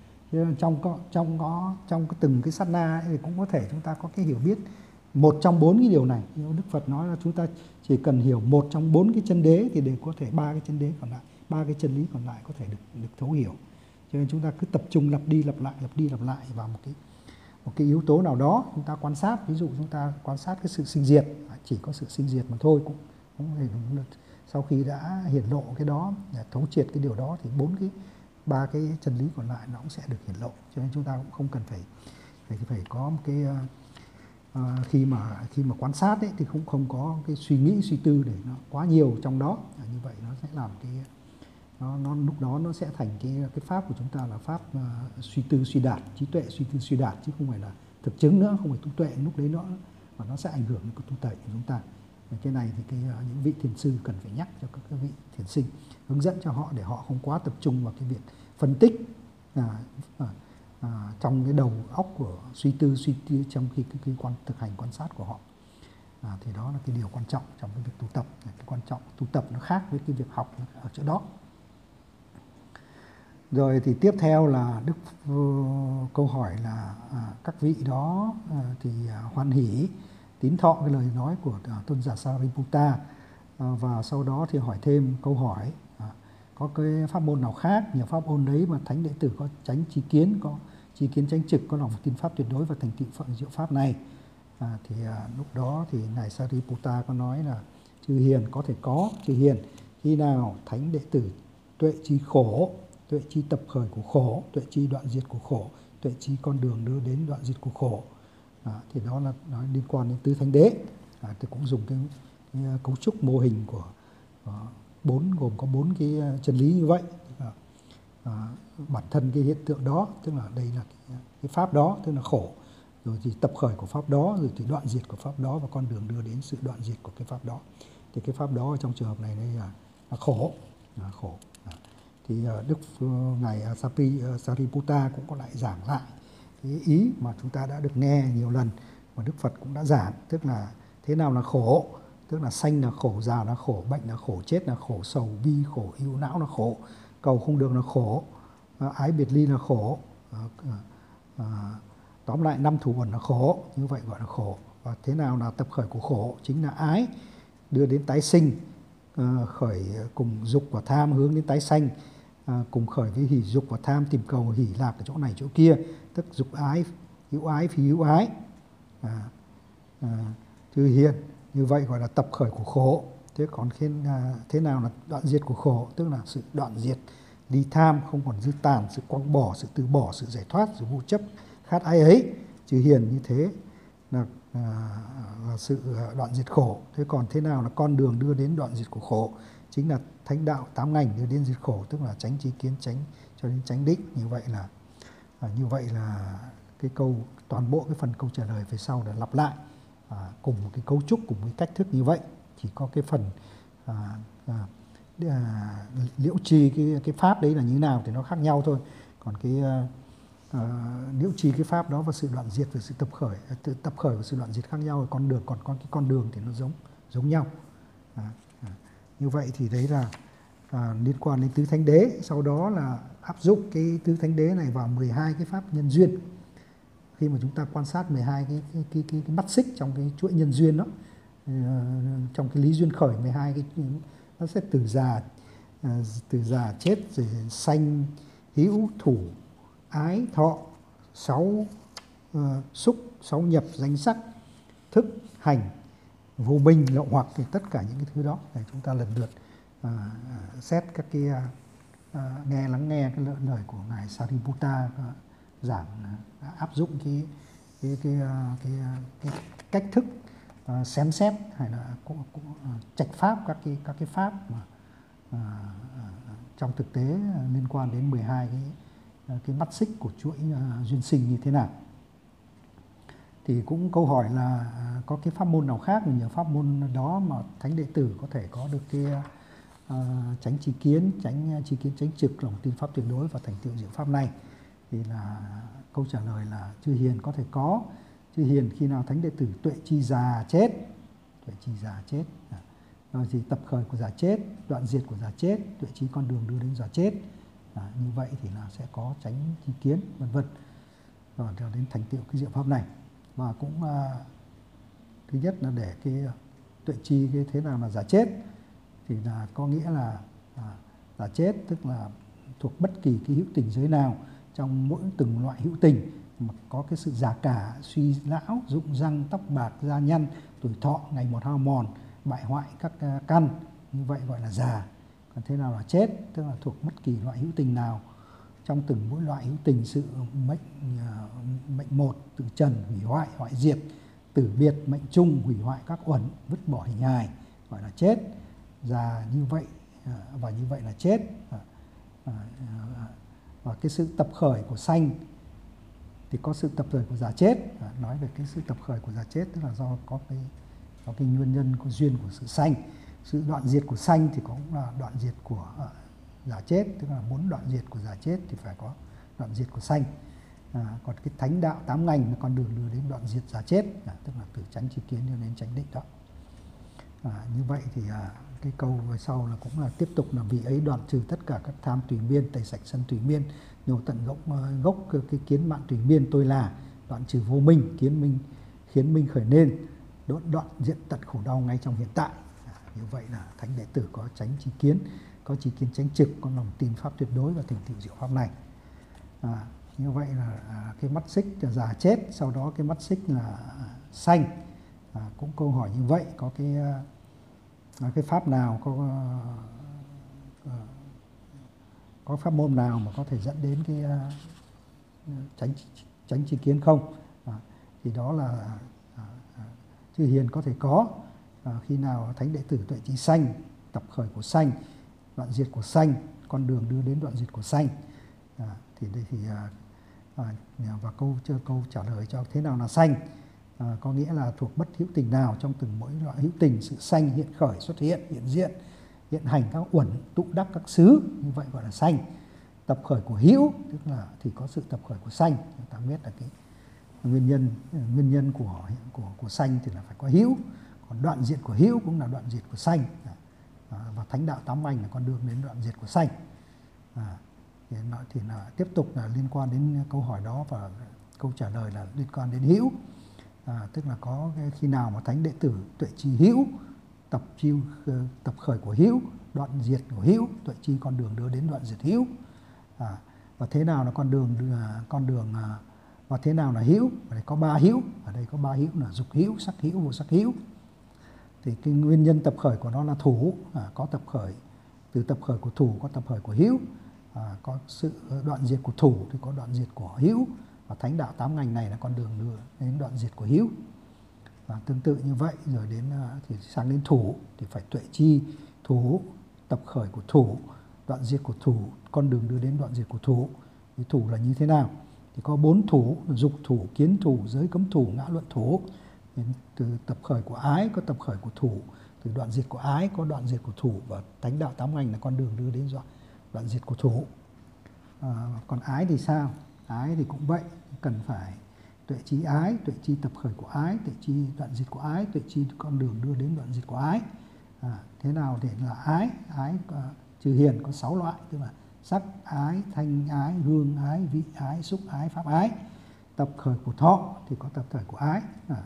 Trong từng cái sát na ấy thì cũng có thể chúng ta có cái hiểu biết một trong 4 cái điều này. Đức Phật nói là chúng ta chỉ cần hiểu một trong 4 cái chân đế thì đều có thể 3 cái chân đế còn lại, 3 cái chân lý còn lại có thể được thấu hiểu. Cho nên chúng ta cứ tập trung lặp đi lặp lại vào một cái yếu tố nào đó chúng ta quan sát. Ví dụ chúng ta quan sát cái sự sinh diệt, chỉ có sự sinh diệt mà thôi, cũng sau khi đã hiển lộ cái đó, thấu triệt cái điều đó thì 3 cái chân lý còn lại nó cũng sẽ được hiển lộ. Cho nên chúng ta cũng không cần phải có một cái khi mà quan sát ấy, thì cũng không có cái suy nghĩ suy tư để nó quá nhiều trong đó. Như vậy nó sẽ làm lúc đó nó sẽ thành cái pháp của chúng ta là pháp suy tư suy đạt, trí tuệ suy tư suy đạt, chứ không phải là thực chứng nữa, không phải tu tuệ lúc đấy nữa, mà nó sẽ ảnh hưởng đến cái tu tuệ của chúng ta. Và cái này thì những vị thiền sư cần phải nhắc cho các vị thiền sinh, hướng dẫn cho họ để họ không quá tập trung vào cái việc phân tích trong cái đầu óc của suy tư trong khi cái thực hành quan sát của họ. Thì đó là cái điều quan trọng trong cái việc tu tập. Cái quan trọng tu tập nó khác với cái việc học ở chỗ đó. Rồi thì tiếp theo là câu hỏi là các vị đó thì hoan hỷ tín thọ cái lời nói của tôn giả Sariputta, và sau đó thì hỏi thêm câu hỏi có cái pháp môn nào khác, nhiều pháp môn đấy mà thánh đệ tử có chánh trí kiến, có trí kiến chánh trực, có lòng tin pháp tuyệt đối và thành tựu diệu pháp này. Lúc đó thì ngài Sariputta có nói là chư hiền có thể có, chư hiền khi nào thánh đệ tử tuệ chi khổ, tuệ chi tập khởi của khổ, tuệ chi đoạn diệt của khổ, tuệ chi con đường đưa đến đoạn diệt của khổ. Thì đó là nói liên quan đến tứ thánh đế. Tôi cũng dùng cái cấu trúc mô hình của gồm có 4 cái chân lý như vậy. Bản thân cái hiện tượng đó, tức là đây là cái pháp đó, tức là khổ, rồi thì tập khởi của pháp đó, rồi thì đoạn diệt của pháp đó và con đường đưa đến sự đoạn diệt của cái pháp đó. Thì cái pháp đó trong trường hợp này đây là khổ. Thì ngài Sariputta cũng có lại giảng lại cái ý mà chúng ta đã được nghe nhiều lần mà Đức Phật cũng đã giảng, tức là thế nào là khổ, tức là sanh là khổ, già là khổ, bệnh là khổ, chết là khổ, sầu bi khổ, ưu não là khổ, cầu không được là khổ, ái biệt ly là khổ, tóm lại 5 thù uẩn là khổ, như vậy gọi là khổ. Và thế nào là tập khởi của khổ, chính là ái đưa đến tái sinh, khởi cùng dục và tham hướng đến tái sanh, cùng khởi với hỷ dục và tham tìm cầu hỷ lạc ở chỗ này chỗ kia, tức dục ái, hữu ái, phi hữu ái. Chư hiền, như vậy gọi là tập khởi của khổ. Thế còn thế nào là đoạn diệt của khổ, tức là sự đoạn diệt ly tham, không còn dư tàn, sự quăng bỏ, sự từ bỏ, sự giải thoát, sự vô chấp khát ái ấy. Chư hiền như thế là sự đoạn diệt khổ. Thế còn thế nào là con đường đưa đến đoạn diệt của khổ, chính là thánh đạo 8 ngành đưa đến diệt khổ, tức là chánh trí kiến, chánh cho đến chánh định. Như vậy là cái câu, toàn bộ cái phần câu trả lời về sau là lặp lại cùng một cái cấu trúc, cùng một cách thức như vậy. Chỉ có cái phần liễu tri cái pháp đấy là như thế nào thì nó khác nhau thôi. Còn cái liễu tri cái pháp đó và sự đoạn diệt và sự tập khởi và sự đoạn diệt khác nhau, còn cái con đường thì nó giống nhau. Như vậy thì đấy là liên quan đến tứ thánh đế. Sau đó là áp dụng cái tứ thánh đế này vào 12 cái pháp nhân duyên. Khi mà chúng ta quan sát 12 cái mắt xích trong cái chuỗi nhân duyên đó, trong cái lý duyên khởi 12 cái, nó sẽ từ già chết, rồi sanh, hữu, thủ, ái, thọ, 6 xúc, 6 nhập, danh sắc, thức, hành, vô minh, lậu hoặc, thì tất cả những cái thứ đó để chúng ta lần lượt xét các cái lắng nghe cái lời của ngài Sariputta giảng, áp dụng cái cách thức xem xét hay là cũng trạch pháp các cái pháp mà trong thực tế liên quan đến 12 cái mắt xích của chuỗi duyên sinh như thế nào. Thì cũng câu hỏi là có cái pháp môn nào khác, nhiều pháp môn đó mà thánh đệ tử có thể có được cái chánh trí kiến, chánh trực, lòng tin pháp tuyệt đối và thành tựu diệu pháp này. Thì là câu trả lời là chư hiền có thể có. Chư hiền khi nào thánh đệ tử tuệ chi già chết, rồi thì tập khởi của già chết, đoạn diệt của già chết, tuệ chi con đường đưa đến già chết. Như vậy thì là sẽ có chánh trí kiến vân vân, rồi đến thành tựu cái diệu pháp này. Và cũng thứ nhất là để cái tuệ chi cái thế nào là giả chết, thì là có nghĩa là giả chết tức là thuộc bất kỳ cái hữu tình giới nào, trong mỗi từng loại hữu tình mà có cái sự già cả, suy lão, rụng răng, tóc bạc, da nhăn, tuổi thọ ngày một hao mòn, bại hoại các căn, như vậy gọi là già. Còn thế nào là chết, tức là thuộc bất kỳ loại hữu tình nào, trong từng mỗi loại hữu tình sự mệnh một, tự trần, hủy hoại, hoại diệt, tử biệt, mệnh chung, hủy hoại các uẩn, vứt bỏ hình hài, gọi là chết. Già như vậy và như vậy là chết. Và cái sự tập khởi của sanh thì có sự tập khởi của già chết. Nói về cái sự tập khởi của già chết tức là do có cái nguyên nhân, có duyên của sự sanh. Sự đoạn diệt của sanh thì cũng là đoạn diệt của già chết, tức là muốn đoạn diệt của già chết thì phải có đoạn diệt của sanh. Còn cái thánh đạo 8 ngành là con đường đưa đến đoạn diệt già chết, tức là từ chánh trí kiến đến chánh định đó. Như vậy thì cái câu về sau là cũng là tiếp tục là vì ấy đoạn trừ tất cả các tham tùy miên, tẩy sạch sân tùy miên, nhổ tận gốc cái kiến mạng tùy miên tôi là, đoạn trừ vô minh, khiến minh khởi nên, đoạn diện tận khổ đau ngay trong hiện tại. Như vậy là thánh đệ tử có chánh trí kiến, có tri kiến chánh trực, có lòng tin pháp tuyệt đối và thành tựu diệu pháp này. Như vậy là cái mắt xích là già chết, sau đó cái mắt xích là sanh. Cũng câu hỏi như vậy, có cái pháp nào, có pháp môn nào mà có thể dẫn đến cái chánh tri kiến không? Thì đó là chư hiền có thể có. Khi nào thánh đệ tử tuệ trí sanh, tập khởi của sanh, đoạn diệt của sanh, con đường đưa đến đoạn diệt của sanh. Thì đây thì và câu trả lời cho thế nào là sanh, có nghĩa là thuộc bất hữu tình nào trong từng mỗi loại hữu tình, sự sanh hiện khởi, xuất hiện, hiện diện, hiện hành các uẩn, tụ đắc các xứ, như vậy gọi là sanh. Tập khởi của hữu tức là thì có sự tập khởi của sanh. Chúng ta biết là cái nguyên nhân của sanh thì là phải có hữu, còn đoạn diệt của hữu cũng là đoạn diệt của sanh. Và thánh đạo tám hành là con đường đến đoạn diệt của sanh. Thì là tiếp tục là liên quan đến câu hỏi đó, và câu trả lời là liên quan đến hữu. Tức là có khi nào mà thánh đệ tử tuệ chi hữu, tập khởi của hữu, đoạn diệt của hữu, tuệ chi con đường đưa đến đoạn diệt hữu. Và thế nào là con đường và thế nào là hữu? Ở đây có ba hữu, là dục hữu, sắc hữu, vô sắc hữu. Thì cái nguyên nhân tập khởi của nó là thủ, có tập khởi từ tập khởi của thủ, có tập khởi của hữu. Có sự đoạn diệt của thủ thì có đoạn diệt của hữu, và thánh đạo tám ngành này là con đường đưa đến đoạn diệt của hữu. Và tương tự như vậy, rồi đến thì sang đến thủ thì phải tuệ chi thủ, tập khởi của thủ, đoạn diệt của thủ, con đường đưa đến đoạn diệt của thủ. Thì thủ là như thế nào? Thì có 4 thủ: dục thủ, kiến thủ, giới cấm thủ, ngã luận thủ. Từ tập khởi của ái có tập khởi của thủ, từ đoạn diệt của ái có đoạn diệt của thủ, và thánh đạo tám ngành là con đường đưa đến đoạn diệt của thủ. Còn ái thì sao? Ái thì cũng vậy, cần phải tuệ chi ái, tuệ chi tập khởi của ái, tuệ chi đoạn diệt của ái, tuệ chi con đường đưa đến đoạn diệt của ái. Thế nào để là ái? Ái trừ hiền có 6 loại, tức là sắc ái, thanh ái, hương ái, vị ái, xúc ái, pháp ái. Tập khởi của thọ thì có tập khởi của ái,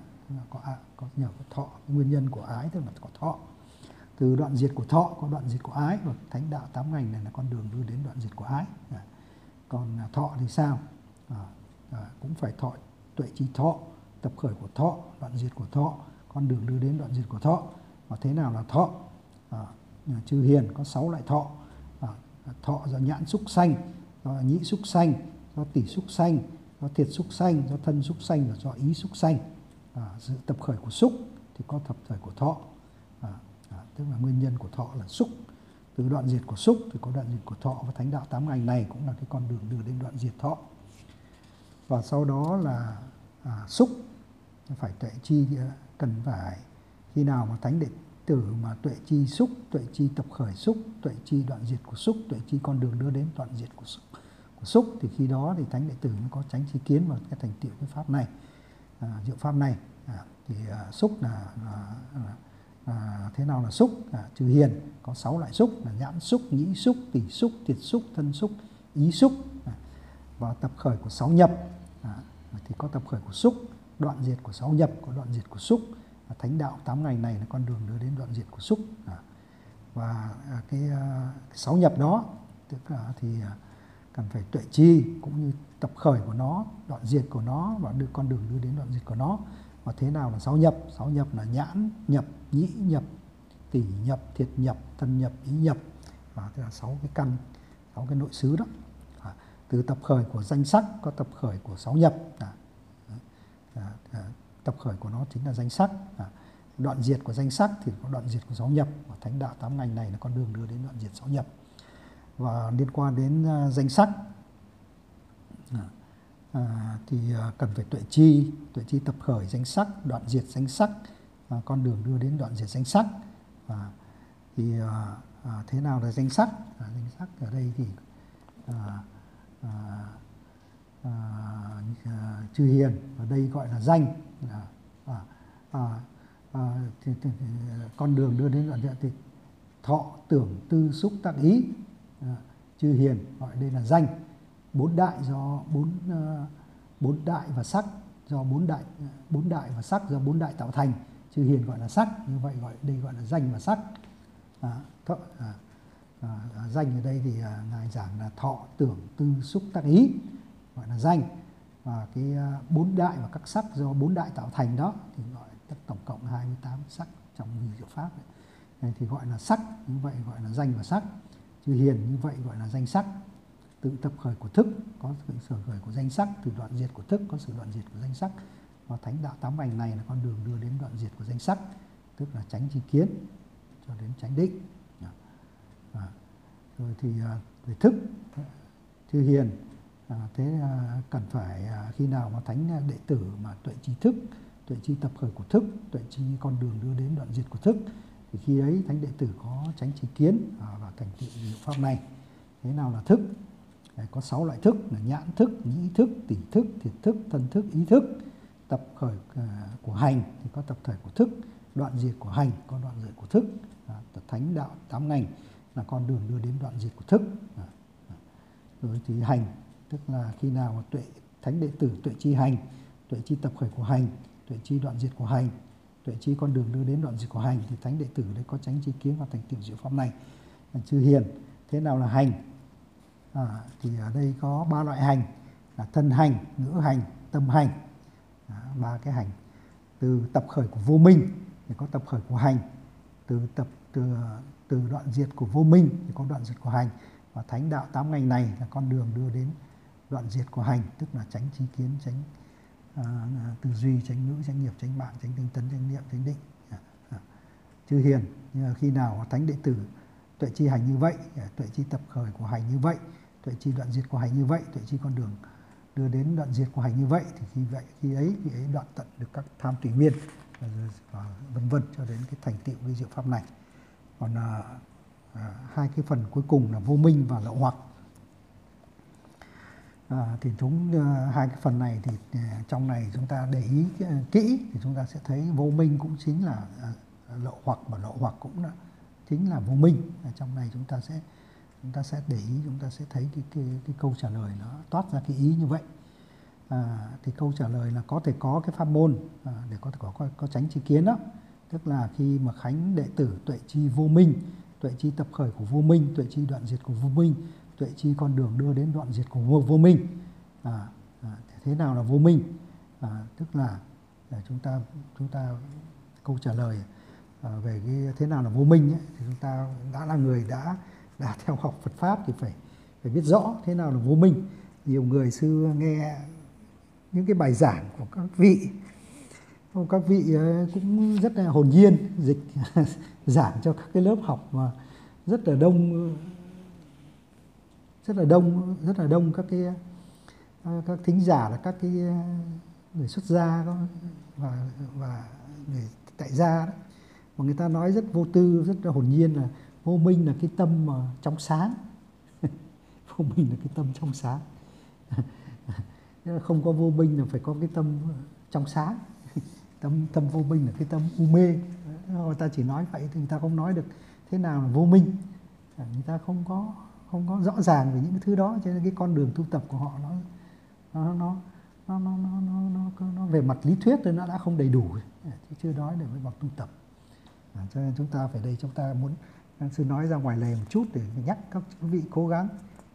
có nhờ có thọ, nguyên nhân của ái tức là có thọ. Từ đoạn diệt của thọ có đoạn diệt của ái, và thánh đạo tám ngành này là con đường đưa đến đoạn diệt của ái. Còn thọ thì sao? Cũng phải thọ, tuệ chi thọ, tập khởi của thọ, đoạn diệt của thọ, con đường đưa đến đoạn diệt của thọ. Và thế nào là thọ? Chư hiền có 6 loại thọ. Thọ do nhãn xúc sanh, do nhĩ xúc sanh, do tỷ xúc sanh, do thiệt xúc sanh, do thân xúc sanh, và do ý xúc sanh. Sự tập khởi của xúc thì có tập khởi của thọ, tức là nguyên nhân của thọ là xúc. Từ đoạn diệt của xúc thì có đoạn diệt của thọ, và thánh đạo tám ngành này cũng là cái con đường đưa đến đoạn diệt thọ. Và sau đó là xúc, phải tuệ chi, cần phải khi nào mà thánh đệ tử mà tuệ chi xúc, tuệ chi tập khởi xúc, tuệ chi đoạn diệt của xúc, tuệ chi con đường đưa đến đoạn diệt của xúc, thì khi đó thì thánh đệ tử mới có chánh tri kiến và cái thành tựu cái pháp này, diệu pháp này. Thì xúc là thế nào là xúc? Trừ hiền có 6 loại xúc là nhãn xúc, nhĩ xúc, tỷ xúc, thiệt xúc, thân xúc, ý xúc. Và tập khởi của 6 nhập thì có tập khởi của xúc, đoạn diệt của 6 nhập có đoạn diệt của xúc. Thánh đạo 8 ngành này là con đường đưa đến đoạn diệt của xúc. Và cái 6 nhập đó tức là thì cần phải tuệ chi cũng như tập khởi của nó, đoạn diệt của nó, và con đường đưa đến đoạn diệt của nó. Và thế nào là 6 nhập? 6 nhập là nhãn nhập, nhĩ nhập, tỷ nhập, thiệt nhập, thân nhập, ý nhập. Và tức là 6 cái căn, 6 cái nội xứ đó. Từ tập khởi của danh sắc có tập khởi của 6 nhập. Tập khởi của nó chính là danh sắc. Đoạn diệt của danh sắc thì có đoạn diệt của 6 nhập. Và thánh đạo 8 ngành này là con đường đưa đến đoạn diệt 6 nhập. Và liên quan đến danh sắc thì cần phải tuệ chi tập khởi danh sắc, đoạn diệt danh sắc, con đường đưa đến đoạn diệt danh sắc. Thì thế nào là danh sắc? Danh sắc ở đây thì chư hiền ở đây gọi là danh. Con đường đưa đến đoạn diệt thì thọ, tưởng, tư, xúc, tác, ý. Chư hiền gọi đây là danh. 4 đại do 4 đại và sắc, do 4 đại và sắc do 4 đại tạo thành. Chư hiền gọi là sắc, như vậy đây gọi là danh và sắc. Danh ở đây thì ngài giảng là thọ tưởng tư xúc tác ý, gọi là danh. Và cái 4 đại và các sắc do 4 đại tạo thành đó thì gọi tổng cộng 28 sắc trong huy diệu pháp này thì gọi là sắc, như vậy gọi là danh và sắc. Chư hiền như vậy gọi là danh sắc. Tự tập khởi của thức có sự sở khởi của danh sắc, từ đoạn diệt của thức có sự đoạn diệt của danh sắc. Và thánh đạo tám hành này là con đường đưa đến đoạn diệt của danh sắc, tức là chánh tri kiến cho đến chánh định. Rồi thì về thức, chư hiền thế cần phải khi nào mà thánh đệ tử mà tuệ tri thức, tuệ tri tập khởi của thức, tuệ tri con đường đưa đến đoạn diệt của thức, thì khi ấy thánh đệ tử có chánh tri kiến và thành tựu diệu pháp này. Thế nào là thức? Có 6 loại thức là nhãn thức, nhĩ thức, tỷ thức, thiệt thức, thân thức, ý thức. Tập khởi của hành thì có tập khởi của thức, đoạn diệt của hành có đoạn diệt của thức. Thánh đạo tám ngành là con đường đưa đến đoạn diệt của thức. Rồi thì hành, tức là khi nào mà thánh đệ tử tuệ chi hành, tuệ chi tập khởi của hành, tuệ chi đoạn diệt của hành, tuệ chi con đường đưa đến đoạn diệt của hành, thì thánh đệ tử đấy có chánh tri kiến và thành tựu diệu pháp này. Chư hiền, thế nào là hành? Thì ở đây có 3 loại hành là thân hành, ngữ hành, tâm hành. 3 cái hành. Từ tập khởi của vô minh thì có tập khởi của hành, từ đoạn diệt của vô minh thì có đoạn diệt của hành. Và thánh đạo tám ngành này là con đường đưa đến đoạn diệt của hành, tức là chánh tri kiến, chánh tư duy, chánh ngữ, chánh nghiệp, chánh mạng, chánh tinh tấn, chánh niệm, chánh định. Chư hiền, khi nào thánh đệ tử tuệ chi hành như vậy, tuệ chi tập khởi của hành như vậy, tuệ chi đoạn diệt của hành như vậy, tuệ chi con đường đưa đến đoạn diệt của hành như vậy, thì khi ấy đoạn tận được các tham tùy nguyên và vân vân cho đến cái thành tựu cái diệu pháp này. Còn hai cái phần cuối cùng là vô minh và lậu hoặc. Thì hai cái phần này thì trong này chúng ta để ý kỹ thì chúng ta sẽ thấy vô minh cũng chính là lậu hoặc, và lậu hoặc cũng là chính là vô minh. Trong này chúng ta sẽ để ý, chúng ta sẽ thấy cái câu trả lời nó toát ra cái ý như vậy. Thì câu trả lời là có thể có cái pháp môn để có thể có chánh tri kiến đó, tức là khi mà khánh đệ tử tuệ chi vô minh, tuệ chi tập khởi của vô minh, tuệ chi đoạn diệt của vô minh, tuệ chi con đường đưa đến đoạn diệt của vô minh. Thế nào là vô minh? Tức là chúng ta câu trả lời về cái thế nào là vô minh ấy, thì chúng ta đã là người đã theo học Phật pháp thì phải biết rõ thế nào là vô minh. Nhiều người xưa nghe những cái bài giảng của các vị cũng rất là hồn nhiên, dịch giảng cho các cái lớp học mà rất là đông các thính giả là các cái người xuất gia và người tại gia đó. Mà người ta nói rất vô tư, rất là hồn nhiên là vô minh là cái tâm mà trong sáng. Vô minh là cái tâm trong sáng. Không có vô minh là phải có cái tâm trong sáng. Tâm vô minh là cái tâm u mê. Người ta chỉ nói vậy thì người ta không nói được thế nào là vô minh. Người ta không có rõ ràng về những cái thứ đó, cho nên cái con đường tu tập của họ nó về mặt lý thuyết thì nó đã không đầy đủ, chứ chưa nói được với mặt tu tập. Cho nên chúng ta muốn sư nói ra ngoài lề một chút để nhắc các quý vị cố gắng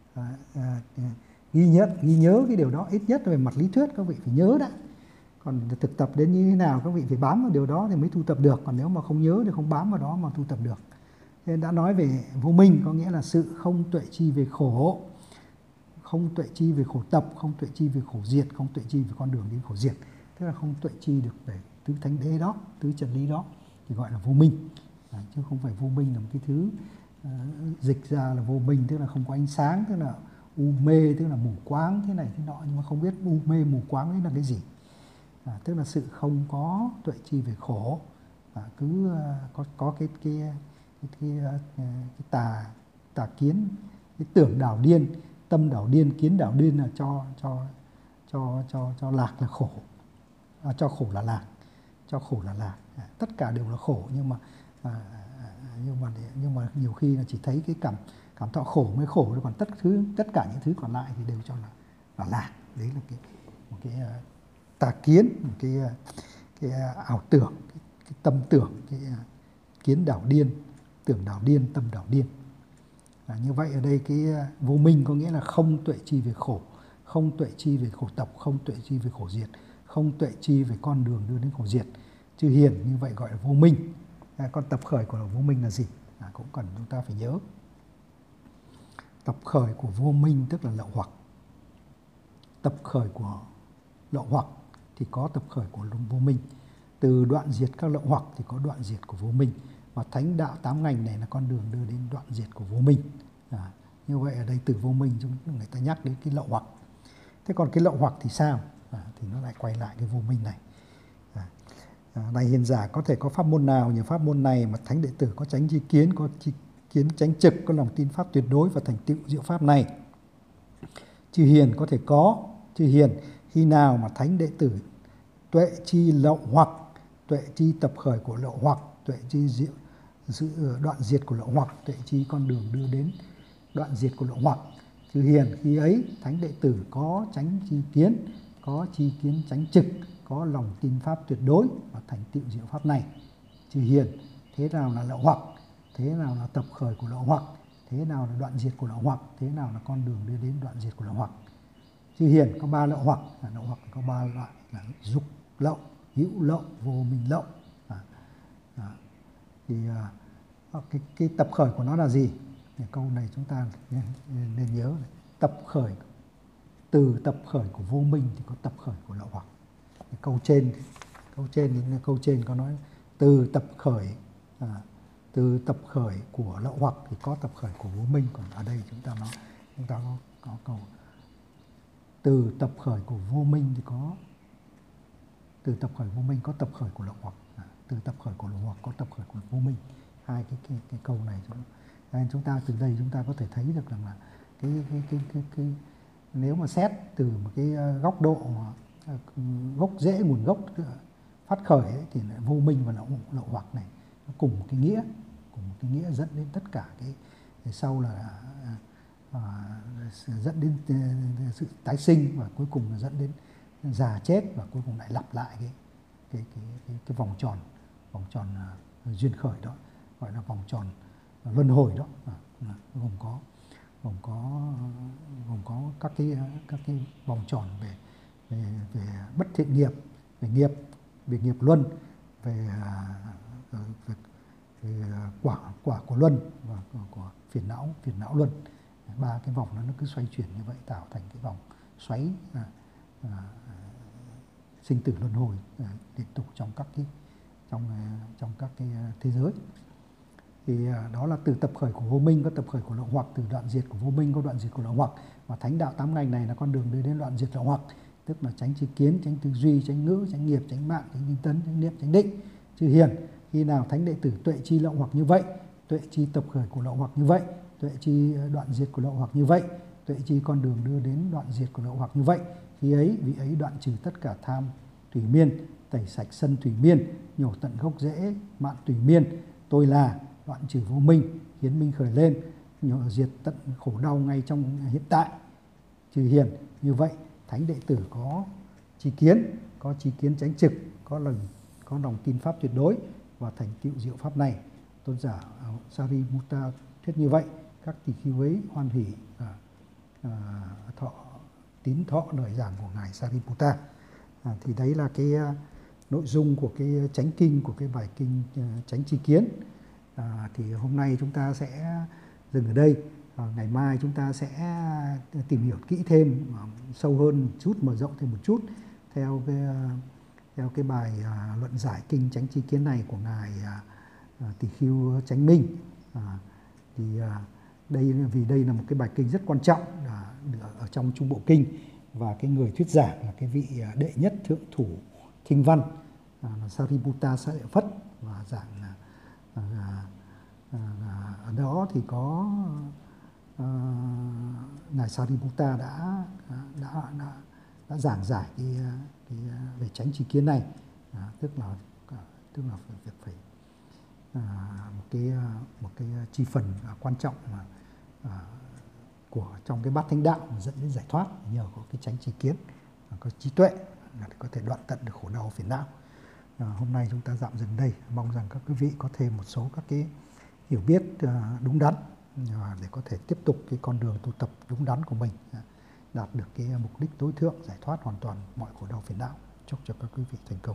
ghi nhớ cái điều đó, ít nhất về mặt lý thuyết các vị phải nhớ đã. Còn thực tập đến như thế nào các vị phải bám vào điều đó thì mới tu tập được, còn nếu mà không nhớ thì không bám vào đó mà tu tập được. Nên đã nói về vô minh có nghĩa là sự không tuệ chi về khổ, không tuệ chi về khổ tập, không tuệ chi về khổ diệt, không tuệ chi về con đường đến khổ diệt. Tức là không tuệ chi được về tứ thánh đế đó, tứ trần lý đó thì gọi là vô minh. Chứ không phải vô minh là một cái thứ dịch ra là vô minh, tức là không có ánh sáng, tức là u mê, tức là mù quáng thế này thế nọ, nhưng mà không biết u mê mù quáng đấy là cái gì. Tức là sự không có tuệ chi về khổ, cứ có cái tà kiến, cái tưởng đảo điên, tâm đảo điên, kiến đảo điên là cho lạc là khổ, cho khổ là lạc, cho khổ là lạc. Tất cả đều là khổ, nhưng mà nhiều khi là chỉ thấy cái cảm thọ khổ mới khổ, còn tất cả những thứ còn lại thì đều cho là lạc. Đấy là một cái tà kiến, một cái ảo tưởng, cái tâm tưởng, cái kiến đảo điên, tưởng đảo điên, tâm đảo điên. Như vậy ở đây cái vô minh có nghĩa là không tuệ chi về khổ, không tuệ chi về khổ tập, không tuệ chi về khổ diệt, không tuệ chi về con đường đưa đến khổ diệt. Chư hiền như vậy gọi là vô minh. Con tập khởi của vô minh là gì? Cũng cần chúng ta phải nhớ. Tập khởi của vô minh tức là lậu hoặc. Tập khởi của lậu hoặc thì có tập khởi của vô minh. Từ đoạn diệt các lậu hoặc thì có đoạn diệt của vô minh. Và thánh đạo 8 ngành này là con đường đưa đến đoạn diệt của vô minh. Như vậy ở đây từ vô minh người ta nhắc đến cái lậu hoặc. Thế còn cái lậu hoặc thì sao? Thì nó lại quay lại cái vô minh này. Này hiền giả, có thể có pháp môn nào nhờ pháp môn này mà thánh đệ tử có chánh tri kiến, có tri kiến chánh trực, có lòng tin pháp tuyệt đối và thành tựu diệu pháp này? Chư hiền có thể có. Chư hiền, khi nào mà thánh đệ tử tuệ chi lậu hoặc, tuệ chi tập khởi của lậu hoặc, tuệ chi diệu sự đoạn diệt của lậu hoặc, tuệ chi con đường đưa đến đoạn diệt của lậu hoặc. Chư hiền, khi ấy thánh đệ tử có chánh tri kiến, có tri kiến chánh trực, có lòng tin pháp tuyệt đối và thành tựu diệu pháp này. Chư hiền, thế nào là lậu hoặc, thế nào là tập khởi của lậu hoặc, thế nào là đoạn diệt của lậu hoặc, thế nào là con đường đưa đến đoạn diệt của lậu hoặc. Chư hiền, có 3 lậu hoặc. Lậu hoặc có 3 loại là dục lậu, hữu lậu, vô minh lậu. Thì cái tập khởi của nó là gì? Thì câu này chúng ta nên nhớ này. Tập khởi, từ tập khởi của vô minh thì có tập khởi của lậu hoặc. Câu trên có nói từ tập khởi của lậu hoặc thì có tập khởi của vô minh. Còn ở đây chúng ta có câu từ tập khởi của vô minh thì có từ tập khởi vô minh có tập khởi của lậu hoặc, từ tập khởi của lậu hoặc có tập khởi của vô minh. Hai cái câu này chúng ta từ đây chúng ta có thể thấy được rằng là cái nếu mà xét từ một cái góc độ gốc rễ nguồn gốc phát khởi ấy, thì vô minh và lậu hoặc này nó cùng một cái nghĩa dẫn đến tất cả cái sau là dẫn đến sự tái sinh và cuối cùng là dẫn đến già chết và cuối cùng lại lặp lại cái vòng tròn duyên khởi đó, gọi là vòng tròn luân hồi đó, gồm có các cái vòng tròn về bất thiện nghiệp, về nghiệp luân, về quả của luân và của phiền não luân. 3 cái vòng nó cứ xoay chuyển như vậy tạo thành cái vòng xoáy sinh tử luân hồi liên tục trong các cái thế giới. Thì đó là từ tập khởi của vô minh có tập khởi của lậu hoặc, từ đoạn diệt của vô minh có đoạn diệt của lậu hoặc. Và thánh đạo 8 ngành này là con đường đưa đến đoạn diệt lậu hoặc, tức là chánh tri kiến, chánh tư duy, chánh ngữ, chánh nghiệp, chánh mạng, chánh tinh tấn, chánh niệm, chánh định. Chư hiền, khi nào thánh đệ tử tuệ chi lậu hoặc như vậy, tuệ chi tập khởi của lậu hoặc như vậy, tuệ chi đoạn diệt của lậu hoặc như vậy, tuệ chi con đường đưa đến đoạn diệt của lậu hoặc như vậy, khi ấy vị ấy đoạn trừ tất cả tham thủy miên, tẩy sạch sân thủy miên, nhổ tận gốc rễ mạn thủy miên. Tôi là đoạn trừ vô minh, hiến minh khởi lên, nhổ diệt tận khổ đau ngay trong hiện tại. Chư hiền, như vậy thánh đệ tử có tri kiến chánh trực, có lòng tin pháp tuyệt đối và thành tựu diệu pháp này. Tôn giả Sariputta thuyết như vậy, các tỳ khưu ấy hoan hỷ tín thọ lời giảng của ngài Sariputta. Thì đấy là cái nội dung của cái chánh kinh, của cái bài kinh chánh tri kiến. Thì hôm nay chúng ta sẽ dừng ở đây. Ngày mai chúng ta sẽ tìm hiểu kỹ thêm, sâu hơn một chút, mở rộng thêm một chút theo cái bài luận giải kinh chánh tri kiến này của ngài Tỳ Khưu Chánh Minh. Vì đây là một cái bài kinh rất quan trọng ở trong Trung Bộ Kinh, và cái người thuyết giảng là cái vị đệ nhất thượng thủ Thinh Văn là Sariputta Sa Lợi Phất, và giảng ở đó thì có ngài Sariputta đã giảng giải cái về chánh tri kiến này, tức là việc phải một cái chi phần quan trọng của trong cái bát thánh đạo dẫn đến giải thoát nhờ có cái chánh tri kiến, có trí tuệ là có thể đoạn tận được khổ đau phiền não. Hôm nay chúng ta tạm dừng đây, mong rằng các quý vị có thêm một số các cái hiểu biết đúng đắn để có thể tiếp tục cái con đường tu tập đúng đắn của mình, đạt được cái mục đích tối thượng, giải thoát hoàn toàn mọi khổ đau phiền não. Chúc cho các quý vị thành công.